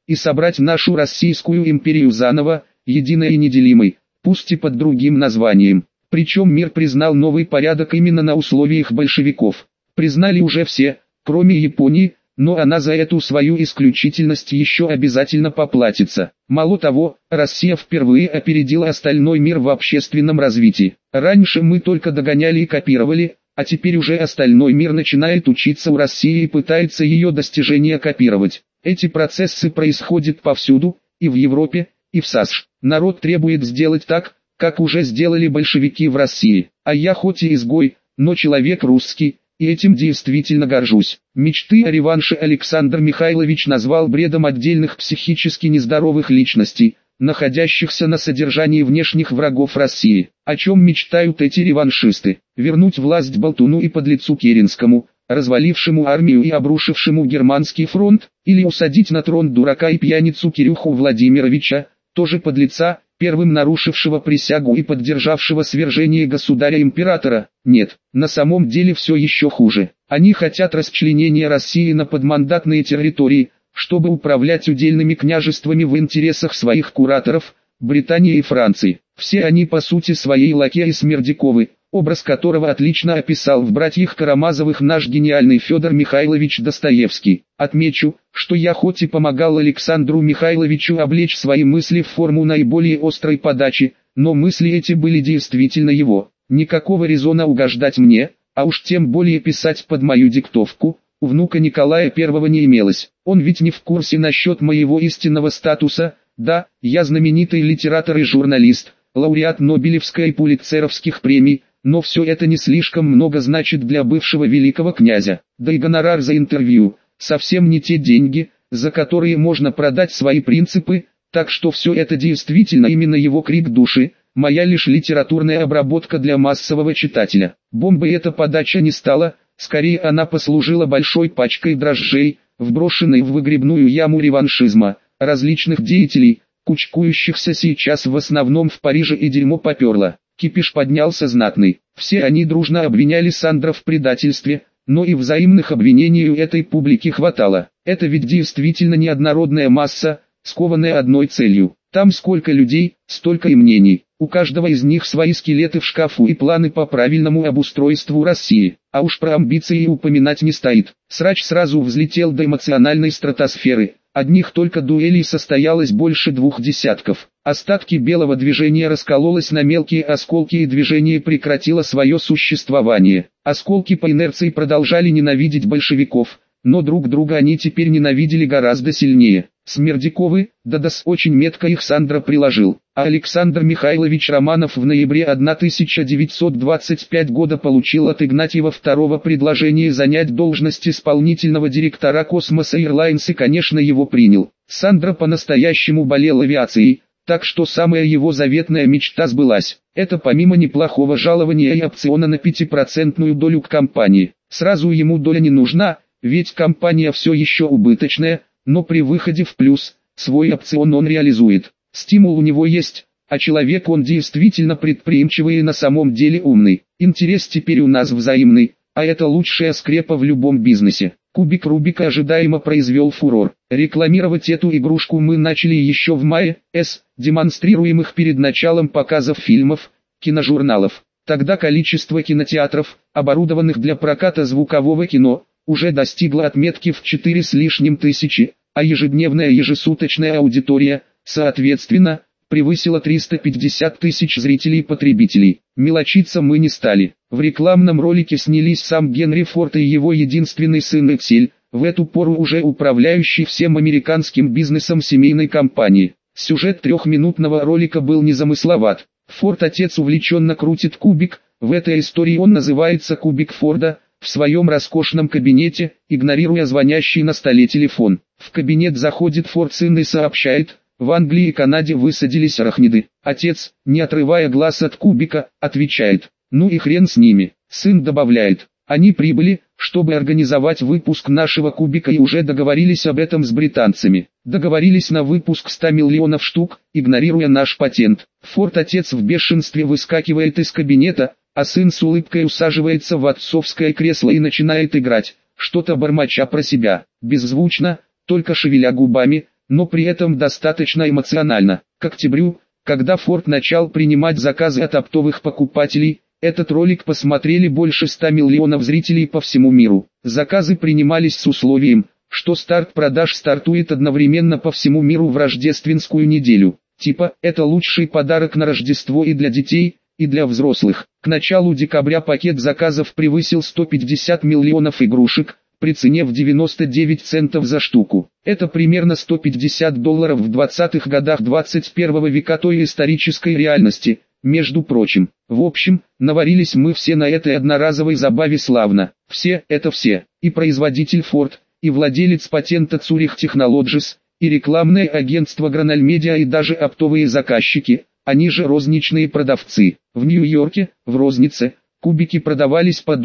и собрать нашу Российскую империю заново, единой и неделимой, пусть и под другим названием. Причем мир признал новый порядок именно на условиях большевиков. Признали уже все, кроме Японии, но она за эту свою исключительность еще обязательно поплатится. Мало того, Россия впервые опередила остальной мир в общественном развитии. Раньше мы только догоняли и копировали, а теперь уже остальной мир начинает учиться у России и пытается ее достижения копировать. Эти процессы происходят повсюду, и в Европе, и в САСШ. Народ требует сделать так, как уже сделали большевики в России. А я хоть и изгой, но человек русский, и этим действительно горжусь. Мечты о реванше Александр Михайлович назвал бредом отдельных психически нездоровых личностей, находящихся на содержании внешних врагов России. О чем мечтают эти реваншисты? Вернуть власть болтуну и подлецу Керенскому, развалившему армию и обрушившему германский фронт, или усадить на трон дурака и пьяницу Кирюху Владимировича, тоже подлеца, первым нарушившего присягу и поддержавшего свержение государя-императора? Нет, на самом деле все еще хуже. Они хотят расчленения России на подмандатные территории, чтобы управлять удельными княжествами в интересах своих кураторов, Британии и Франции. Все они по сути своей лакеи Смердяковы, образ которого отлично описал в «Братьях Карамазовых» наш гениальный Федор Михайлович Достоевский. Отмечу, что я хоть и помогал Александру Михайловичу облечь свои мысли в форму наиболее острой подачи, но мысли эти были действительно его. Никакого резона угождать мне, а уж тем более писать под мою диктовку, у внука Николая I не имелось. Он ведь не в курсе насчет моего истинного статуса. Да, я знаменитый литератор и журналист, лауреат Нобелевской и Пулитцеровских премий, но все это не слишком много значит для бывшего великого князя. Да и гонорар за интервью – совсем не те деньги, за которые можно продать свои принципы, так что все это действительно именно его крик души, моя лишь литературная обработка для массового читателя. Бомбой эта подача не стала, скорее она послужила большой пачкой дрожжей, вброшенной в выгребную яму реваншизма, различных деятелей, кучкующихся сейчас в основном в Париже, и дерьмо поперло. Кипиш поднялся знатный. Все они дружно обвиняли Сандра в предательстве, но и взаимных обвинений у этой публики хватало. Это ведь действительно неоднородная масса, скованная одной целью. Там сколько людей, столько и мнений. У каждого из них свои скелеты в шкафу и планы по правильному обустройству России. А уж про амбиции и упоминать не стоит. Срач сразу взлетел до эмоциональной стратосферы. Одних только дуэлей состоялось больше 2 десятков. Остатки белого движения раскололось на мелкие осколки, и движение прекратило свое существование. Осколки по инерции продолжали ненавидеть большевиков, но друг друга они теперь ненавидели гораздо сильнее. Смердяковы, да-да, очень метко их Сандра приложил. А Александр Михайлович Романов в ноябре 1925 года получил от Игнатьева II предложение занять должность исполнительного директора Космоса Airlines и, конечно, его принял. Сандра по-настоящему болел авиацией, так что самая его заветная мечта сбылась. Это помимо неплохого жалования и опциона на 5% долю к компании. Сразу ему доля не нужна, ведь компания все еще убыточная, но при выходе в плюс, свой опцион он реализует. Стимул у него есть, а человек он действительно предприимчивый и на самом деле умный. Интерес теперь у нас взаимный, а это лучшая скрепа в любом бизнесе. Кубик Рубика ожидаемо произвел фурор. Рекламировать эту игрушку мы начали еще в мае, демонстрируемых перед началом показов фильмов, киножурналов. Тогда количество кинотеатров, оборудованных для проката звукового кино, уже достигло отметки в 4 с лишним тысячи, а ежедневная ежесуточная аудитория, соответственно, превысила 350 тысяч зрителей-потребителей. Мелочиться мы не стали. В рекламном ролике снялись сам Генри Форд и его единственный сын Эксель, в эту пору уже управляющий всем американским бизнесом семейной компании. Сюжет 3-минутного ролика был незамысловат. Форд отец увлеченно крутит кубик, в этой истории он называется «Кубик Форда», в своем роскошном кабинете, игнорируя звонящий на столе телефон. В кабинет заходит Форд сын и сообщает: в Англии и Канаде высадились арахниды. Отец, не отрывая глаз от кубика, отвечает: ну и хрен с ними. Сын добавляет: они прибыли, чтобы организовать выпуск нашего кубика, и уже договорились об этом с британцами. Договорились на выпуск 100 миллионов штук, игнорируя наш патент. Форд отец в бешенстве выскакивает из кабинета, а сын с улыбкой усаживается в отцовское кресло и начинает играть, что-то бормоча про себя, беззвучно, только шевеля губами, но при этом достаточно эмоционально. К октябрю, когда Ford начал принимать заказы от оптовых покупателей, этот ролик посмотрели больше 100 миллионов зрителей по всему миру. Заказы принимались с условием, что старт продаж стартует одновременно по всему миру в рождественскую неделю. Типа, это лучший подарок на Рождество и для детей, и для взрослых. К началу декабря пакет заказов превысил 150 миллионов игрушек, при цене в 99 центов за штуку. Это примерно $150 в 20-х годах 21 века той исторической реальности, между прочим. В общем, наварились мы все на этой одноразовой забаве славно. Все, это все. И производитель Ford, и владелец патента Zurich Technologies, и рекламное агентство Granal Media и даже оптовые заказчики, они же розничные продавцы. В Нью-Йорке, в рознице, кубики продавались по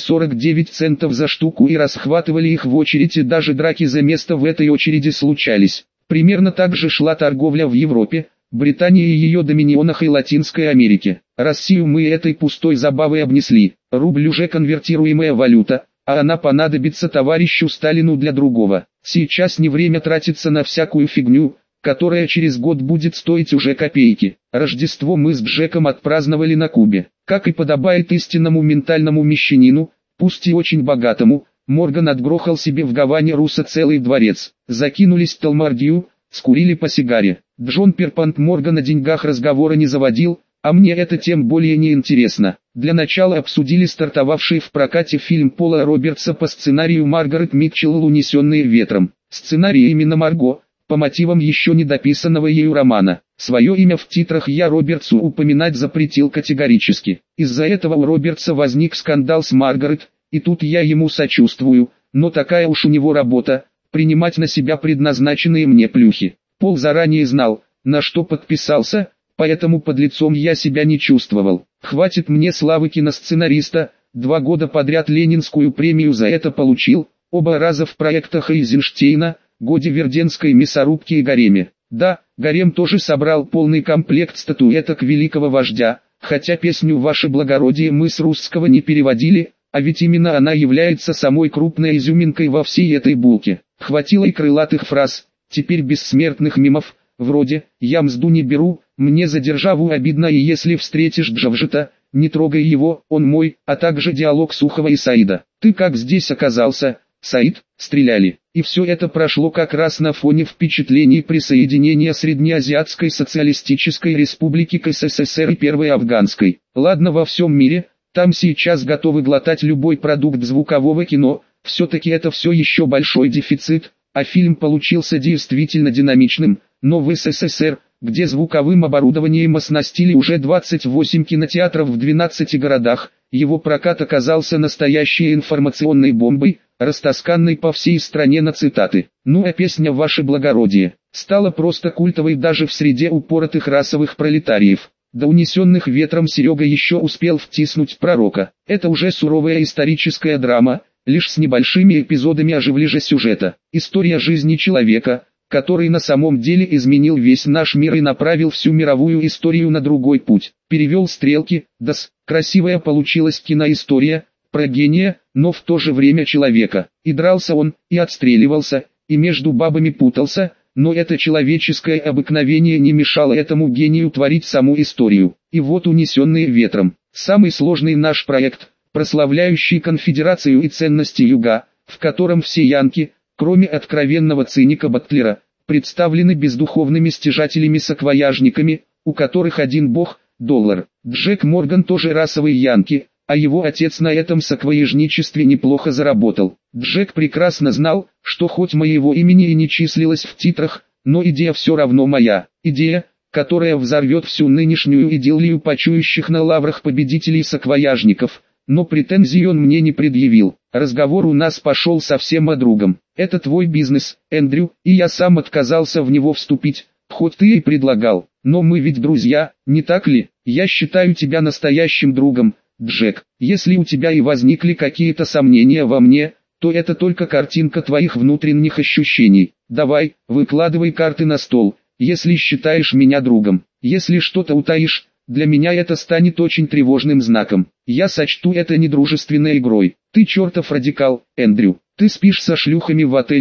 $1.49 за штуку и расхватывали их в очередь, и даже драки за место в этой очереди случались. Примерно так же шла торговля в Европе, Британии и ее доминионах и Латинской Америке. Россию мы этой пустой забавой обнесли. Рубль уже конвертируемая валюта, а она понадобится товарищу Сталину для другого. Сейчас не время тратиться на всякую фигню, которая через год будет стоить уже копейки. Рождество мы с Джеком отпраздновали на Кубе. Как и подобает истинному ментальному мещанину, пусть и очень богатому, Морган отгрохал себе в Гаване Руссо целый дворец. Закинулись в Талмардию, скурили по сигаре. Джон Перпант Морган о деньгах разговора не заводил, а мне это тем более не интересно. Для начала обсудили стартовавший в прокате фильм Пола Робертса по сценарию Маргарет Митчелл «Унесенные ветром». Сценарий именно Марго, по мотивам еще не дописанного ею романа. Свое имя в титрах я Робертсу упоминать запретил категорически. Из-за этого у Робертса возник скандал с Маргарет, и тут я ему сочувствую, но такая уж у него работа, принимать на себя предназначенные мне плюхи. Пол заранее знал, на что подписался, поэтому под лицом я себя не чувствовал. Хватит мне славы киносценариста, 2 года подряд Ленинскую премию за это получил, оба раза в проектах Эйзенштейна, Годе Верденской мясорубки и Гареме. Да, Гарем тоже собрал полный комплект статуэток великого вождя, хотя песню «Ваше благородие» мы с русского не переводили, а ведь именно она является самой крупной изюминкой во всей этой булке. Хватило и крылатых фраз, теперь бессмертных мемов, вроде «Я мзду не беру, мне за державу обидно, и если встретишь Джавжета, не трогай его, он мой», а также диалог Сухова и Саида. «Ты как здесь оказался, Саид?» Стреляли. И все это прошло как раз на фоне впечатлений присоединения Среднеазиатской социалистической республики к СССР и Первой Афганской. Ладно, во всем мире, там сейчас готовы глотать любой продукт звукового кино, все-таки это все еще большой дефицит, а фильм получился действительно динамичным, но в СССР, где звуковым оборудованием оснастили уже 28 кинотеатров в 12 городах, его прокат оказался настоящей информационной бомбой, растасканной по всей стране на цитаты. Ну а песня «Ваше благородие» стала просто культовой даже в среде упоротых расовых пролетариев. До «Унесенных ветром» Серега еще успел втиснуть пророка. Это уже суровая историческая драма, лишь с небольшими эпизодами оживления сюжета. История жизни человека, который на самом деле изменил весь наш мир и направил всю мировую историю на другой путь. Перевел стрелки, красивая получилась киноистория, про гения, но в то же время человека. И дрался он, и отстреливался, и между бабами путался, но это человеческое обыкновение не мешало этому гению творить саму историю. И вот «Унесенные ветром», самый сложный наш проект, прославляющий конфедерацию и ценности Юга, в котором все янки, кроме откровенного циника Батлера, представлены бездуховными стяжателями-саквояжниками, у которых один бог – доллар. Джек Морган тоже расовый янки, а его отец на этом саквояжничестве неплохо заработал. Джек прекрасно знал, что хоть моего имени и не числилось в титрах, но идея все равно моя. Идея, которая взорвет всю нынешнюю идиллию почующих на лаврах победителей саквояжников. Но претензий он мне не предъявил. Разговор у нас пошел совсем о другом. Это твой бизнес, Эндрю, и я сам отказался в него вступить, хоть ты и предлагал. Но мы ведь друзья, не так ли? Я считаю тебя настоящим другом, Джек. Если у тебя и возникли какие-то сомнения во мне, то это только картинка твоих внутренних ощущений. Давай, выкладывай карты на стол, если считаешь меня другом. Если что-то утаишь, для меня это станет очень тревожным знаком. Я сочту это недружественной игрой. Ты чертов радикал, Эндрю. Ты спишь со шлюхами в отелях,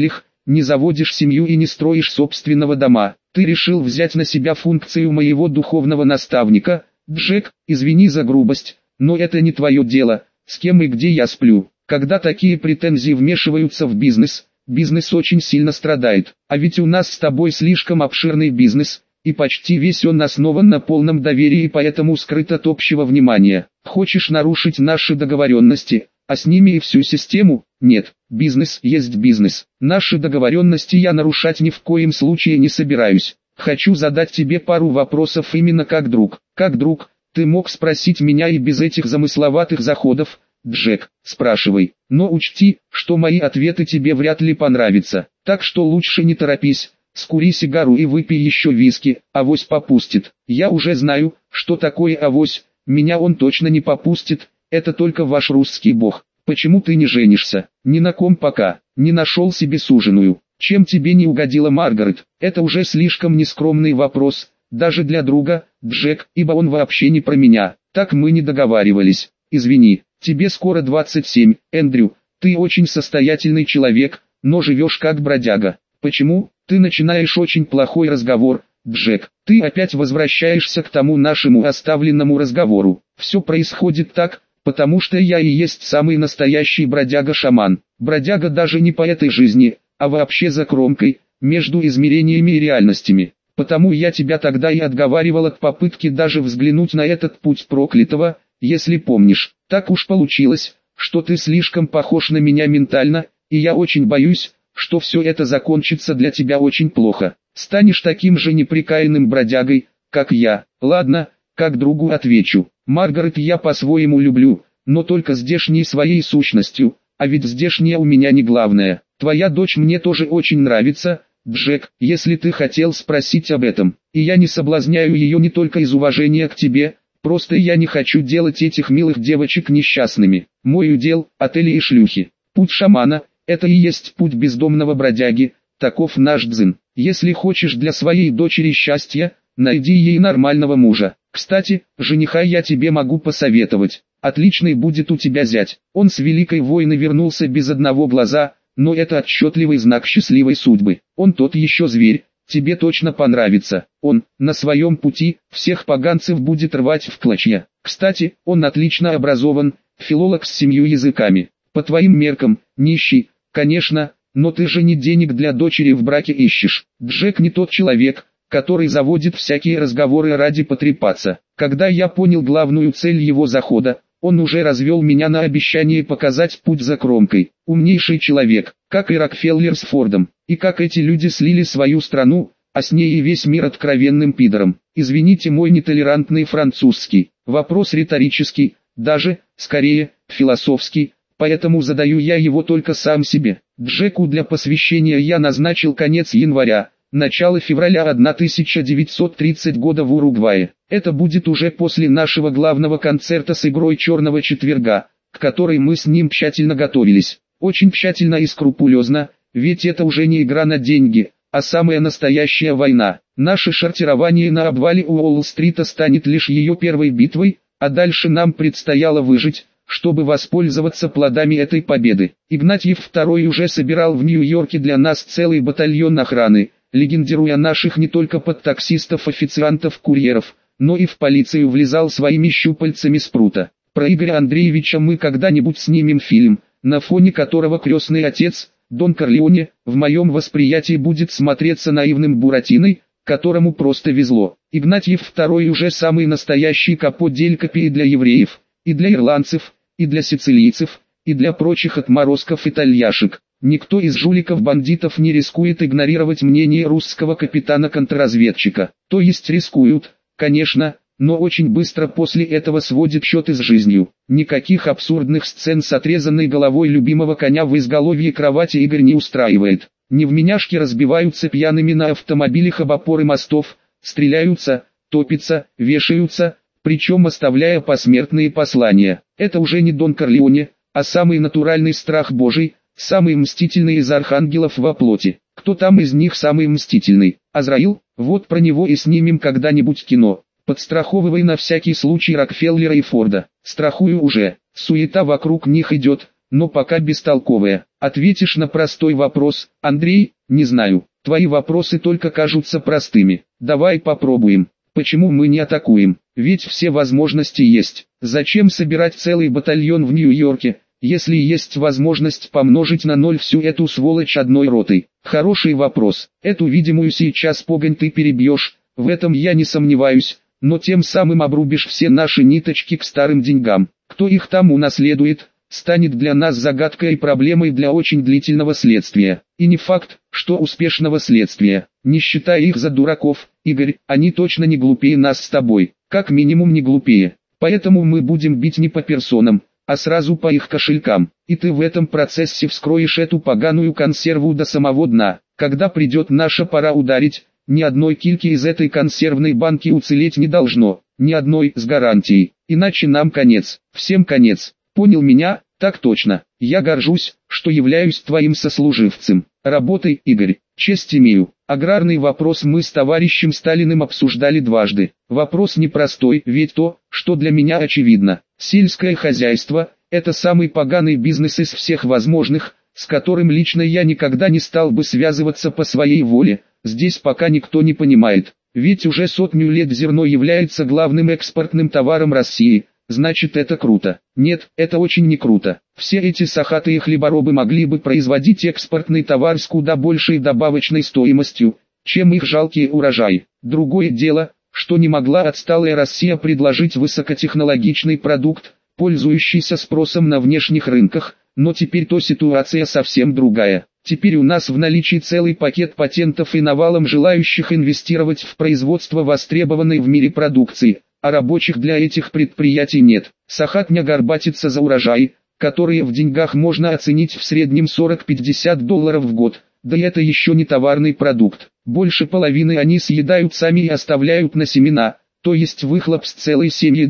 не заводишь семью и не строишь собственного дома. Ты решил взять на себя функцию моего духовного наставника. Джек, извини за грубость, но это не твое дело, с кем и где я сплю. Когда такие претензии вмешиваются в бизнес, бизнес очень сильно страдает. А ведь у нас с тобой слишком обширный бизнес, и почти весь он основан на полном доверии и поэтому скрыт от общего внимания. Хочешь нарушить наши договоренности, а с ними и всю систему? Нет, бизнес есть бизнес. Наши договоренности я нарушать ни в коем случае не собираюсь. Хочу задать тебе пару вопросов именно как друг. Как друг, ты мог спросить меня и без этих замысловатых заходов. Джек, спрашивай, но учти, что мои ответы тебе вряд ли понравятся. Так что лучше не торопись, скури сигару и выпей еще виски, авось попустит. Я уже знаю, что такое авось, меня он точно не попустит, это только ваш русский бог. Почему ты не женишься? Ни на ком пока, не нашел себе суженую. Чем тебе не угодила Маргарет? Это уже слишком нескромный вопрос, даже для друга, Джек, ибо он вообще не про меня. Так мы не договаривались. Извини, тебе скоро 27, Эндрю, ты очень состоятельный человек, но живешь как бродяга. Почему? Ты начинаешь очень плохой разговор, Джек. Ты опять возвращаешься к тому нашему оставленному разговору. Все происходит так, потому что я и есть самый настоящий бродяга-шаман. Бродяга даже не по этой жизни, а вообще за кромкой, между измерениями и реальностями. Потому я тебя тогда и отговаривал от попытки даже взглянуть на этот путь проклятого, если помнишь. Так уж получилось, что ты слишком похож на меня ментально, и я очень боюсь, что все это закончится для тебя очень плохо. Станешь таким же неприкаянным бродягой, как я. Ладно, как другу отвечу. Маргарет я по-своему люблю, но только здешней своей сущностью, а ведь здешняя у меня не главное. Твоя дочь мне тоже очень нравится, Джек, если ты хотел спросить об этом. И я не соблазняю ее не только из уважения к тебе, просто я не хочу делать этих милых девочек несчастными. Мой удел – отели и шлюхи. Путь шамана – это и есть путь бездомного бродяги, таков наш дзин. Если хочешь для своей дочери счастья, найди ей нормального мужа. Кстати, жениха я тебе могу посоветовать. Отличный будет у тебя зять. Он с Великой войны вернулся без одного глаза, но это отчетливый знак счастливой судьбы. Он тот еще зверь, тебе точно понравится. Он, на своем пути, всех поганцев будет рвать в клочья. Кстати, он отлично образован, филолог с 7 языками. По твоим меркам, нищий, конечно, но ты же не денег для дочери в браке ищешь. Джек не тот человек, который заводит всякие разговоры ради потрепаться. Когда я понял главную цель его захода, он уже развел меня на обещание показать путь за кромкой. Умнейший человек, как и Рокфеллер с Фордом, и как эти люди слили свою страну, а с ней и весь мир откровенным пидором. Извините мой нетолерантный французский. Вопрос риторический, даже, скорее, философский, поэтому задаю я его только сам себе. Джеку для посвящения я назначил конец января, начало февраля 1930 года в Уругвае. Это будет уже после нашего главного концерта с игрой «Черного четверга», к которой мы с ним тщательно готовились. Очень тщательно и скрупулезно, ведь это уже не игра на деньги, а самая настоящая война. Наше шартирование на обвале Уолл-стрита станет лишь ее первой битвой, а дальше нам предстояло выжить, чтобы воспользоваться плодами этой победы. Игнатьев II уже собирал в Нью-Йорке для нас целый батальон охраны, легендируя наших не только подтаксистов, официантов, курьеров, но и в полицию влезал своими щупальцами спрута. Про Игоря Андреевича мы когда-нибудь снимем фильм, на фоне которого крестный отец, Дон Корлеоне, в моем восприятии будет смотреться наивным Буратиной, которому просто везло. Игнатьев II уже самый настоящий капо дель Капи для евреев, и для ирландцев, и для сицилийцев, и для прочих отморозков-итальяшек. Никто из жуликов-бандитов не рискует игнорировать мнение русского капитана-контрразведчика. То есть рискуют, конечно, но очень быстро после этого сводит счеты с жизнью. Никаких абсурдных сцен с отрезанной головой любимого коня в изголовье кровати Игорь не устраивает. Невменяшки разбиваются пьяными на автомобилях об опоры мостов, стреляются, топятся, вешаются, причем оставляя посмертные послания. Это уже не Дон Корлеоне, а самый натуральный страх Божий, самый мстительный из архангелов во плоти. Кто там из них самый мстительный? Азраил? Вот про него и снимем когда-нибудь кино. Подстраховывай на всякий случай Рокфеллера и Форда. Страхую уже. Суета вокруг них идет, но пока бестолковая. Ответишь на простой вопрос, Андрей? Не знаю. Твои вопросы только кажутся простыми. Давай попробуем. Почему мы не атакуем? Ведь все возможности есть. Зачем собирать целый батальон в Нью-Йорке, если есть возможность помножить на ноль всю эту сволочь одной ротой? Хороший вопрос. Эту видимую сейчас погонь ты перебьешь, в этом я не сомневаюсь, но тем самым обрубишь все наши ниточки к старым деньгам. Кто их там унаследует, станет для нас загадкой и проблемой для очень длительного следствия. И не факт, что успешного следствия. Не считай их за дураков, Игорь, они точно не глупее нас с тобой, как минимум не глупее. Поэтому мы будем бить не по персонам, а сразу по их кошелькам. И ты в этом процессе вскроешь эту поганую консерву до самого дна. Когда придет наша пора ударить, ни одной кильки из этой консервной банки уцелеть не должно, ни одной с гарантией, иначе нам конец, всем конец. Понял меня? Так точно. Я горжусь, что являюсь твоим сослуживцем. Работай, Игорь, честь имею. Аграрный вопрос мы с товарищем Сталиным обсуждали дважды. Вопрос непростой, ведь то, что для меня очевидно. Сельское хозяйство – это самый поганый бизнес из всех возможных, с которым лично я никогда не стал бы связываться по своей воле. Здесь пока никто не понимает. Ведь уже сотню лет зерно является главным экспортным товаром России. Значит, это круто. Нет, это очень не круто. Все эти сахатые хлеборобы могли бы производить экспортный товар с куда большей добавочной стоимостью, чем их жалкие урожаи. Другое дело, что не могла отсталая Россия предложить высокотехнологичный продукт, пользующийся спросом на внешних рынках, но теперь то ситуация совсем другая. Теперь у нас в наличии целый пакет патентов и навалом желающих инвестировать в производство востребованной в мире продукции. А рабочих для этих предприятий нет. Сахатня горбатится за урожай, которые в деньгах можно оценить в среднем $40-50 в год. Да и это еще не товарный продукт. Больше половины они съедают сами и оставляют на семена, то есть выхлоп с целой семьи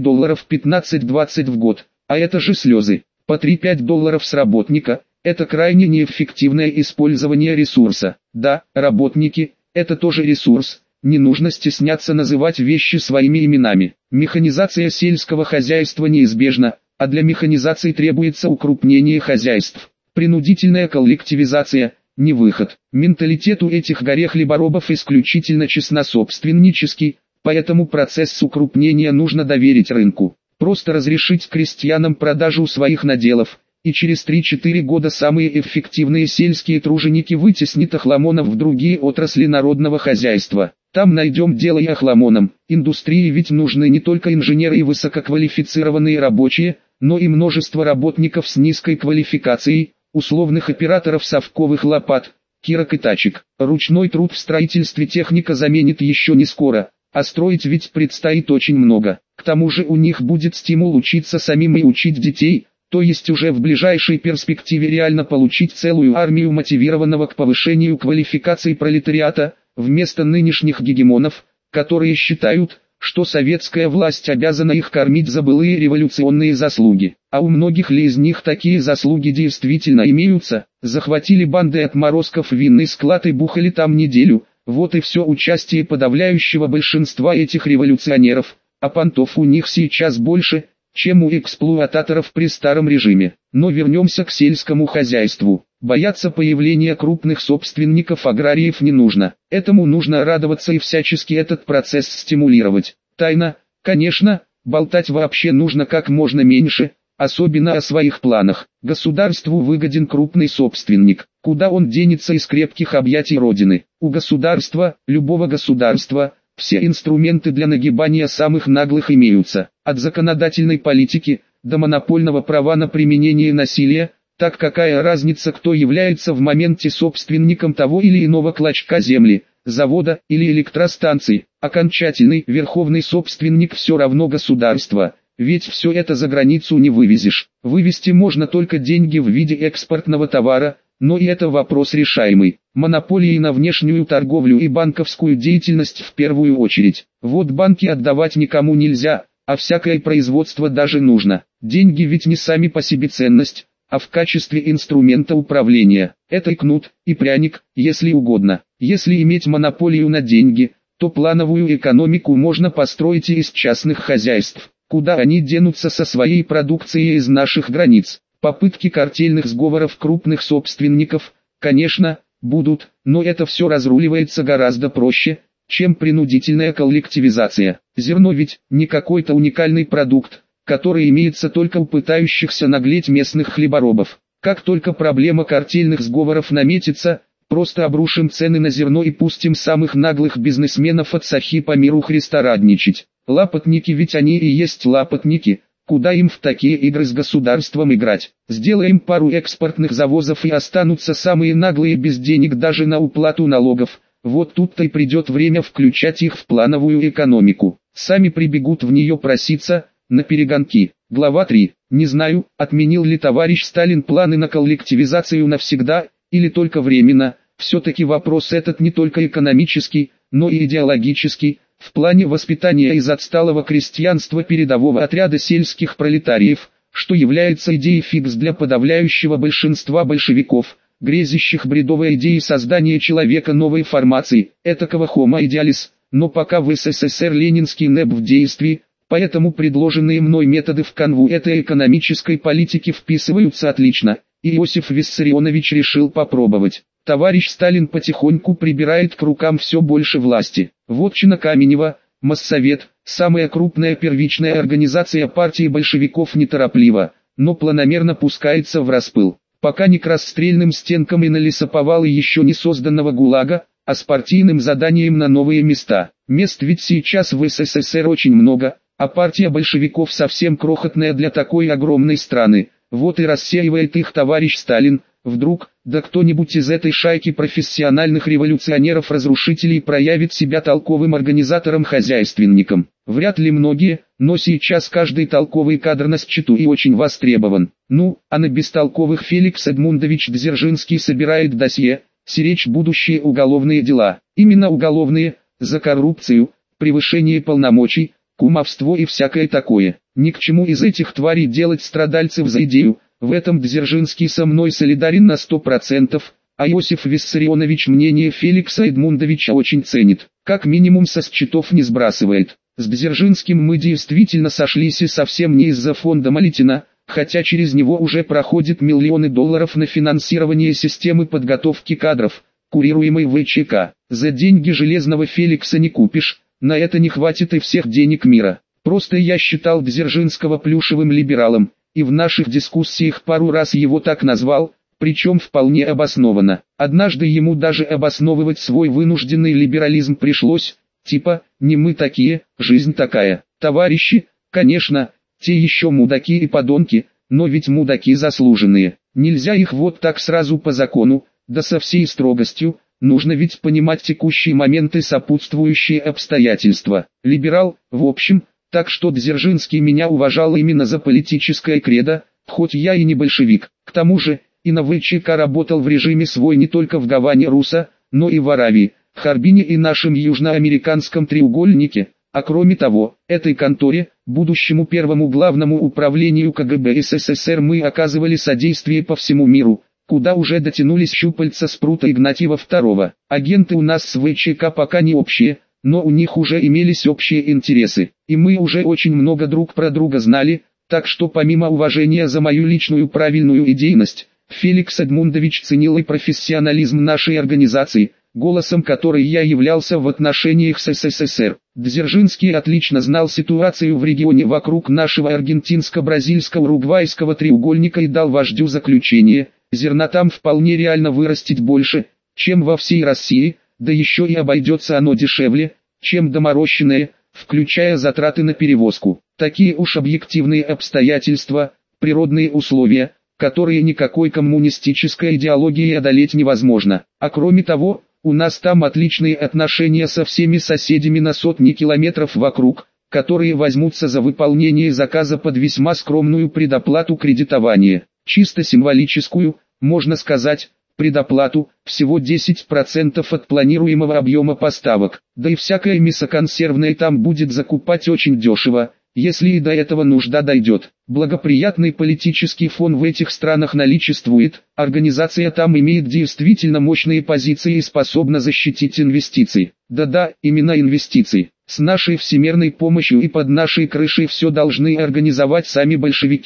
$15-20 в год. А это же слезы. По $3-5 с работника – это крайне неэффективное использование ресурса. Да, работники – это тоже ресурс. Не нужно стесняться называть вещи своими именами. Механизация сельского хозяйства неизбежна, а для механизации требуется укрупнение хозяйств. Принудительная коллективизация – не выход. Менталитет у этих горе-хлеборобов исключительно частнособственнический, поэтому процесс укрупнения нужно доверить рынку. Просто разрешить крестьянам продажу своих наделов, и через 3-4 года самые эффективные сельские труженики вытеснят охламонов в другие отрасли народного хозяйства. Там найдем дело и охламонам. Индустрии ведь нужны не только инженеры и высококвалифицированные рабочие, но и множество работников с низкой квалификацией, условных операторов совковых лопат, кирок и тачек. Ручной труд в строительстве техника заменит еще не скоро, а строить ведь предстоит очень много. К тому же у них будет стимул учиться самим и учить детей, то есть уже в ближайшей перспективе реально получить целую армию мотивированного к повышению квалификации пролетариата, вместо нынешних гегемонов, которые считают, что советская власть обязана их кормить за былые революционные заслуги. А у многих ли из них такие заслуги действительно имеются? Захватили банды отморозков винный склад и бухали там неделю, вот и все участие подавляющего большинства этих революционеров, а понтов у них сейчас больше, чем у эксплуататоров при старом режиме. Но вернемся к сельскому хозяйству. Бояться появления крупных собственников аграриев не нужно. Этому нужно радоваться и всячески этот процесс стимулировать. Тайна, конечно, болтать вообще нужно как можно меньше, особенно о своих планах. Государству выгоден крупный собственник. Куда он денется из крепких объятий Родины? У государства, любого государства, все инструменты для нагибания самых наглых имеются. От законодательной политики, до монопольного права на применение насилия. Так какая разница, кто является в моменте собственником того или иного клочка земли, завода или электростанции? Окончательный верховный собственник все равно государство, ведь все это за границу не вывезешь. Вывести можно только деньги в виде экспортного товара, но и это вопрос решаемый. Монополии на внешнюю торговлю и банковскую деятельность в первую очередь. Вот банки отдавать никому нельзя, а всякое производство даже нужно. Деньги ведь не сами по себе ценность, а в качестве инструмента управления. Это и кнут, и пряник, если угодно. Если иметь монополию на деньги, то плановую экономику можно построить и из частных хозяйств. Куда они денутся со своей продукцией из наших границ? Попытки картельных сговоров крупных собственников, конечно, будут, но это все разруливается гораздо проще, чем принудительная коллективизация. Зерно ведь не какой-то уникальный продукт, который имеется только у пытающихся наглеть местных хлеборобов. Как только проблема картельных сговоров наметится, просто обрушим цены на зерно и пустим самых наглых бизнесменов от сахи по миру христорадничать. Лапотники ведь они и есть лапотники, куда им в такие игры с государством играть. Сделаем пару экспортных завозов и останутся самые наглые без денег даже на уплату налогов. Вот тут-то и придет время включать их в плановую экономику. Сами прибегут в нее проситься, на перегонки. Глава 3. Не знаю, отменил ли товарищ Сталин планы на коллективизацию навсегда, или только временно. Все-таки вопрос этот не только экономический, но и идеологический. В плане воспитания из отсталого крестьянства передового отряда сельских пролетариев, что является идеей фикс для подавляющего большинства большевиков, грезящих бредовой идеей создания человека новой формации, этакого homo idealis, но пока в СССР ленинский НЭП в действии, поэтому предложенные мной методы в канву этой экономической политики вписываются отлично, и Иосиф Виссарионович решил попробовать. Товарищ Сталин потихоньку прибирает к рукам все больше власти. Вотчина Каменева, Моссовет, самая крупная первичная организация партии большевиков неторопливо, но планомерно пускается в распыл. Пока не к расстрельным стенкам и на лесоповалы еще не созданного ГУЛАГа, а с партийным заданием на новые места. Мест ведь сейчас в СССР очень много, а партия большевиков совсем крохотная для такой огромной страны. Вот и рассеивает их товарищ Сталин. Вдруг, да кто-нибудь из этой шайки профессиональных революционеров-разрушителей проявит себя толковым организатором-хозяйственником. Вряд ли многие, но сейчас каждый толковый кадр на счету и очень востребован. Ну, а на бестолковых Феликс Эдмундович Дзержинский собирает досье, сиречь будущие уголовные дела. Именно уголовные, за коррупцию, превышение полномочий, кумовство и всякое такое. Ни к чему из этих тварей делать страдальцев за идею. В этом Дзержинский со мной солидарен на 100%, а Иосиф Виссарионович мнение Феликса Эдмундовича очень ценит, как минимум со счетов не сбрасывает. С Дзержинским мы действительно сошлись и совсем не из-за фонда Малитина, хотя через него уже проходят миллионы долларов на финансирование системы подготовки кадров, курируемой ВЧК. За деньги Железного Феликса не купишь, на это не хватит и всех денег мира. Просто я считал Дзержинского плюшевым либералом, и в наших дискуссиях пару раз его так назвал, причем вполне обоснованно. Однажды ему даже обосновывать свой вынужденный либерализм пришлось, типа, не мы такие, жизнь такая. Товарищи, конечно, те еще мудаки и подонки, но ведь мудаки заслуженные. Нельзя их вот так сразу по закону, да со всей строгостью, нужно ведь понимать текущие моменты, сопутствующие обстоятельства. Либерал, в общем. Так что Дзержинский меня уважал именно за политическое кредо, хоть я и не большевик. К тому же, и на ВЧК работал в режиме свой не только в Гаване Руса, но и в Аравии, Харбине и нашем южноамериканском треугольнике. А кроме того, этой конторе, будущему первому главному управлению КГБ СССР мы оказывали содействие по всему миру, куда уже дотянулись щупальца спрута Игнатьева II. Агенты у нас с ВЧК пока не общие, но у них уже имелись общие интересы, и мы уже очень много друг про друга знали, так что помимо уважения за мою личную правильную идейность, Феликс Эдмундович ценил и профессионализм нашей организации, голосом которой я являлся в отношениях с СССР. Дзержинский отлично знал ситуацию в регионе вокруг нашего аргентинско-бразильско-уругвайского треугольника и дал вождю заключение, зерна там вполне реально вырастить больше, чем во всей России, да еще и обойдется оно дешевле, чем доморощенное, включая затраты на перевозку. Такие уж объективные обстоятельства, природные условия, которые никакой коммунистической идеологией одолеть невозможно. А кроме того, у нас там отличные отношения со всеми соседями на сотни километров вокруг, которые возьмутся за выполнение заказа под весьма скромную предоплату кредитования. Чисто символическую, можно сказать, предоплату, всего 10% от планируемого объема поставок, да и всякое мясоконсервное там будет закупать очень дешево, если и до этого нужда дойдет. Благоприятный политический фон в этих странах наличествует, организация там имеет действительно мощные позиции и способна защитить инвестиции. Да-да, именно инвестиции. С нашей всемирной помощью и под нашей крышей все должны организовать сами большевики.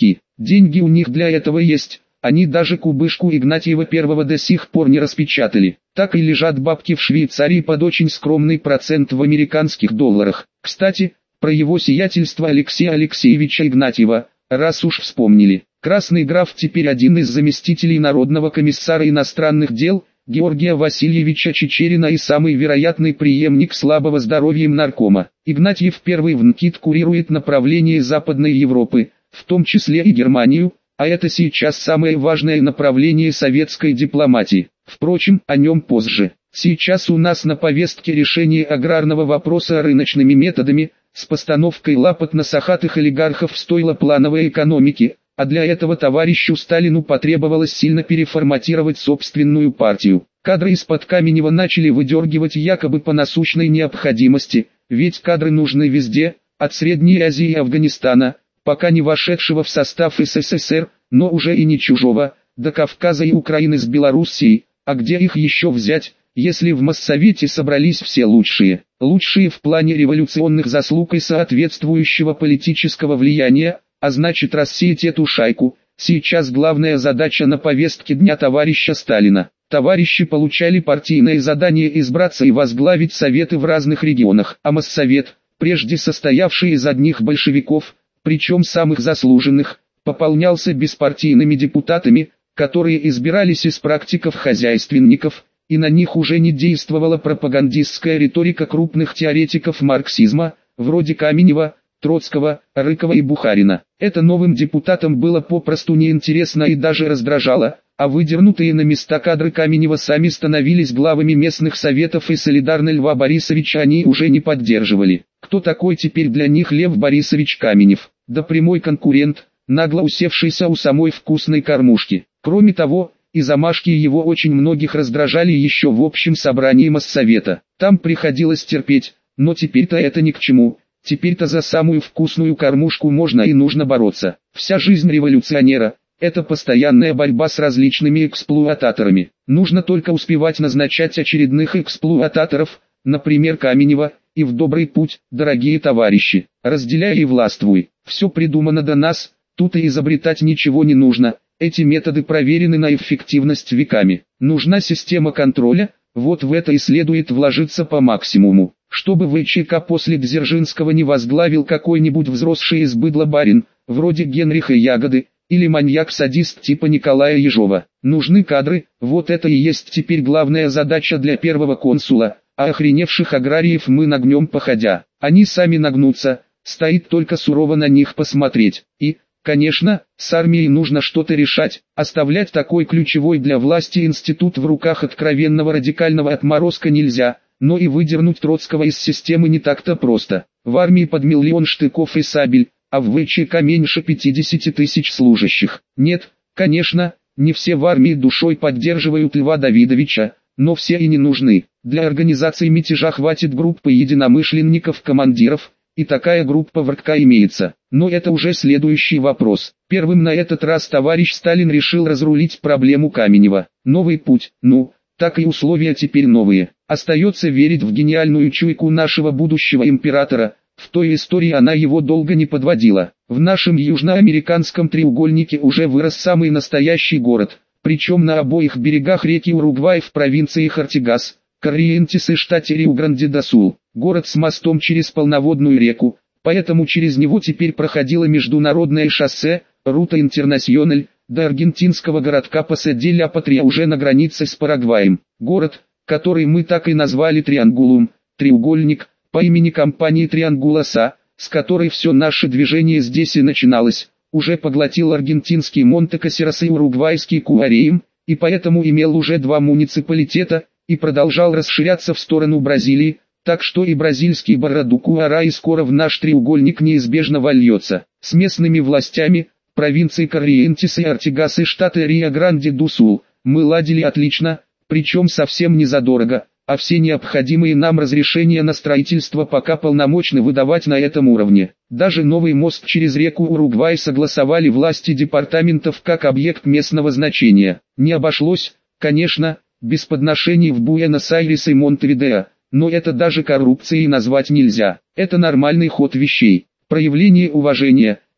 деньги у них для этого есть. Они даже кубышку Игнатьева I до сих пор не распечатали. Так и лежат бабки в Швейцарии под очень скромный процент в американских долларах. Кстати, про его сиятельство Алексея Алексеевича Игнатьева, раз уж вспомнили. Красный граф теперь один из заместителей Народного комиссара иностранных дел, Георгия Васильевича Чичерина, и самый вероятный преемник слабого здоровьем наркома. Игнатьев I в НКИД курирует направление Западной Европы, в том числе и Германию, а это сейчас самое важное направление советской дипломатии. Впрочем, о нем позже. Сейчас у нас на повестке решение аграрного вопроса рыночными методами, с постановкой лапок на сахатых олигархов в стойло плановой экономики, а для этого товарищу Сталину потребовалось сильно переформатировать собственную партию. Кадры из-под Каменева начали выдергивать якобы по насущной необходимости, ведь кадры нужны везде, от Средней Азии и Афганистана, пока не вошедшего в состав СССР, но уже и не чужого, до Кавказа и Украины с Белоруссией, а где их еще взять, если в Моссовете собрались все лучшие? Лучшие в плане революционных заслуг и соответствующего политического влияния, а значит рассеять эту шайку. Сейчас главная задача на повестке дня товарища Сталина. Товарищи получали партийное задание избраться и возглавить советы в разных регионах, а Моссовет, прежде состоявший из одних большевиков, причем самых заслуженных, пополнялся беспартийными депутатами, которые избирались из практиков-хозяйственников, и на них уже не действовала пропагандистская риторика крупных теоретиков марксизма, вроде Каменева, Троцкого, Рыкова и Бухарина. Это новым депутатам было попросту неинтересно и даже раздражало, а выдернутые на места кадры Каменева сами становились главами местных советов, и солидарно Льва Борисовича они уже не поддерживали. Кто такой теперь для них Лев Борисович Каменев? Да прямой конкурент, нагло усевшийся у самой вкусной кормушки. Кроме того, и замашки его очень многих раздражали еще в общем собрании Моссовета. Там приходилось терпеть, но теперь-то это ни к чему. Теперь-то за самую вкусную кормушку можно и нужно бороться. Вся жизнь революционера – это постоянная борьба с различными эксплуататорами. Нужно только успевать назначать очередных эксплуататоров, например Каменева, и в добрый путь, дорогие товарищи. Разделяй и властвуй. Все придумано до нас, тут и изобретать ничего не нужно. Эти методы проверены на эффективность веками. Нужна система контроля, вот в это и следует вложиться по максимуму. Чтобы ВЧК после Дзержинского не возглавил какой-нибудь взросший из быдла барин, вроде Генриха Ягоды, или маньяк-садист типа Николая Ежова. Нужны кадры, вот это и есть теперь главная задача для первого консула, а охреневших аграриев мы нагнем походя. Они сами нагнутся, стоит только сурово на них посмотреть. И, конечно, с армией нужно что-то решать. Оставлять такой ключевой для власти институт в руках откровенного радикального отморозка нельзя, но и выдернуть Троцкого из системы не так-то просто. В армии под 1 000 000 штыков и сабель, а в ВЧК меньше 50 тысяч служащих. Нет, конечно, не все в армии душой поддерживают Льва Давидовича, но все и не нужны. Для организации мятежа хватит группы единомышленников-командиров, и такая группа в РККА имеется. Но это уже следующий вопрос. Первым на этот раз товарищ Сталин решил разрулить проблему Каменева. Новый путь, так и условия теперь новые. Остается верить в гениальную чуйку нашего будущего императора. В той истории она его долго не подводила. В нашем южноамериканском треугольнике уже вырос самый настоящий город, причем на обоих берегах реки Уругвай в провинции Хартигас, Корриентес и штате Риу-Гранди-до-Сул. Город с мостом через полноводную реку, поэтому через него теперь проходило международное шоссе, Рута Интернасьональ, до аргентинского городка Паса-де-ля-Патрия уже на границе с Парагваем. Город, который мы так и назвали Триангулум, треугольник, по имени компании Триангуласа, с которой все наше движение здесь и начиналось, уже поглотил аргентинский Монте-Касерос и уругвайский Куареим, и поэтому имел уже 2 муниципалитета, и продолжал расширяться в сторону Бразилии, так что и бразильский Бородукуара и скоро в наш треугольник неизбежно вольется. С местными властями, провинции Корриентес и Артигас и штата Рио-Гранди-ду-Сул, мы ладили отлично, причем совсем не задорого, а все необходимые нам разрешения на строительство пока полномочны выдавать на этом уровне. Даже новый мост через реку Уругвай согласовали власти департаментов как объект местного значения. Не обошлось, конечно, без подношений в Буэнос-Айрес и Монтевидео, но это даже коррупцией назвать нельзя. Это нормальный ход вещей, проявление уважения,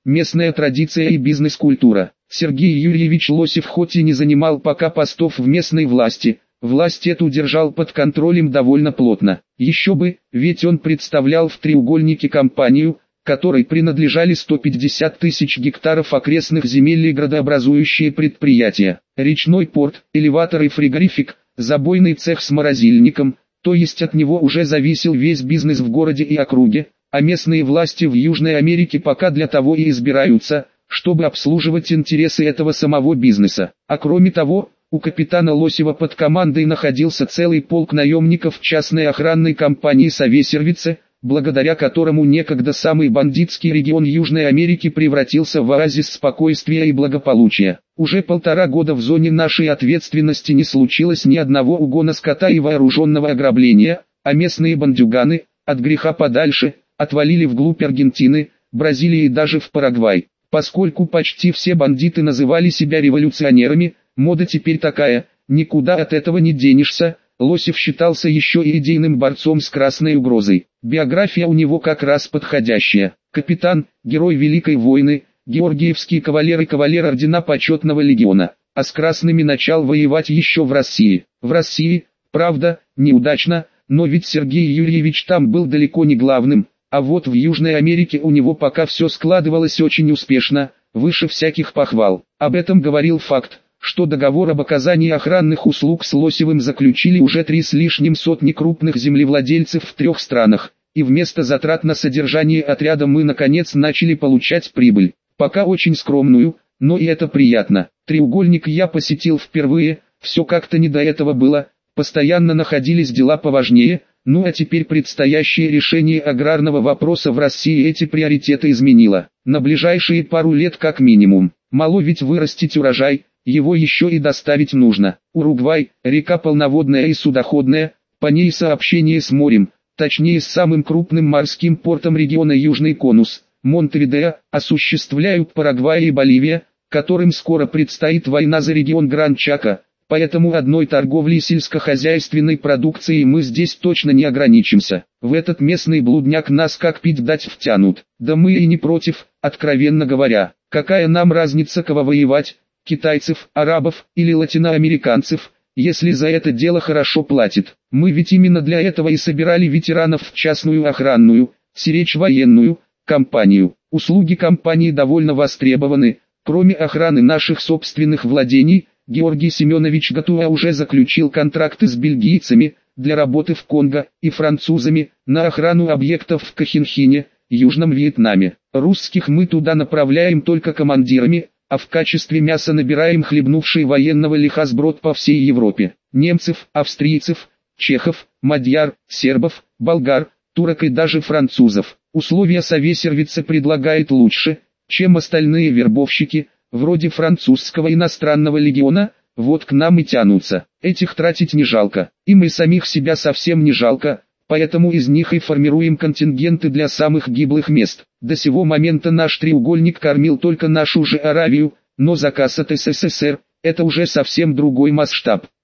местная традиция и бизнес-культура. Сергей Юрьевич Лосев хоть и не занимал пока постов в местной власти, власть эту держал под контролем довольно плотно. Еще бы, ведь он представлял в треугольнике компанию, которой принадлежали 150 тысяч гектаров окрестных земель и градообразующие предприятия, речной порт, элеватор и фригорифик, забойный цех с морозильником, то есть от него уже зависел весь бизнес в городе и округе, а местные власти в Южной Америке пока для того и избираются, чтобы обслуживать интересы этого самого бизнеса. А кроме того, у капитана Лосева под командой находился целый полк наемников частной охранной компании «Совесервице», благодаря которому некогда самый бандитский регион Южной Америки превратился в оазис спокойствия и благополучия. Уже 1,5 года в зоне нашей ответственности не случилось ни одного угона скота и вооруженного ограбления, а местные бандюганы, от греха подальше, отвалили вглубь Аргентины, Бразилии и даже в Парагвай. Поскольку почти все бандиты называли себя революционерами, мода теперь такая, никуда от этого не денешься. Лосев считался еще и идейным борцом с красной угрозой. Биография у него как раз подходящая. Капитан, герой Великой войны, георгиевский кавалер и кавалер ордена Почетного легиона. А с красными начал воевать еще в России. В России, правда, неудачно, но ведь Сергей Юрьевич там был далеко не главным. А вот в Южной Америке у него пока все складывалось очень успешно, выше всяких похвал. Об этом говорил факт, что договор об оказании охранных услуг с Лосевым заключили уже 3 с лишним сотни крупных землевладельцев в 3 странах, и вместо затрат на содержание отряда мы наконец начали получать прибыль. Пока очень скромную, но и это приятно. Треугольник я посетил впервые, все как-то не до этого было, постоянно находились дела поважнее, ну а теперь предстоящее решение аграрного вопроса в России эти приоритеты изменило. На ближайшие пару лет как минимум. Мало ведь вырастить урожай, его еще и доставить нужно. Уругвай, река полноводная и судоходная, по ней сообщение с морем, точнее с самым крупным морским портом региона Южный конус, Монтевидео, осуществляют Парагвай и Боливия, которым скоро предстоит война за регион Гран-Чако, поэтому одной торговлей сельскохозяйственной продукцией мы здесь точно не ограничимся. В этот местный блудняк нас как пить дать втянут, да мы и не против, откровенно говоря. Какая нам разница кого воевать? Китайцев, арабов или латиноамериканцев, если за это дело хорошо платят. Мы ведь именно для этого и собирали ветеранов в частную охранную, сиречь военную, компанию. Услуги компании довольно востребованы, кроме охраны наших собственных владений, Георгий Семенович Гатуа уже заключил контракты с бельгийцами, для работы в Конго, и французами, на охрану объектов в Кохинхине, Южном Вьетнаме. Русских мы туда направляем только командирами, а в качестве мяса набираем хлебнувший военного лиха сброд по всей Европе. Немцев, австрийцев, чехов, мадьяр, сербов, болгар, турок и даже французов. Условия Совесервице предлагает лучше, чем остальные вербовщики, вроде французского иностранного легиона, вот к нам и тянутся. Этих тратить не жалко, им и самих себя совсем не жалко. Поэтому из них и формируем контингенты для самых гиблых мест. До сего момента наш треугольник кормил только нашу же Аравию, но заказ от СССР – это уже совсем другой масштаб.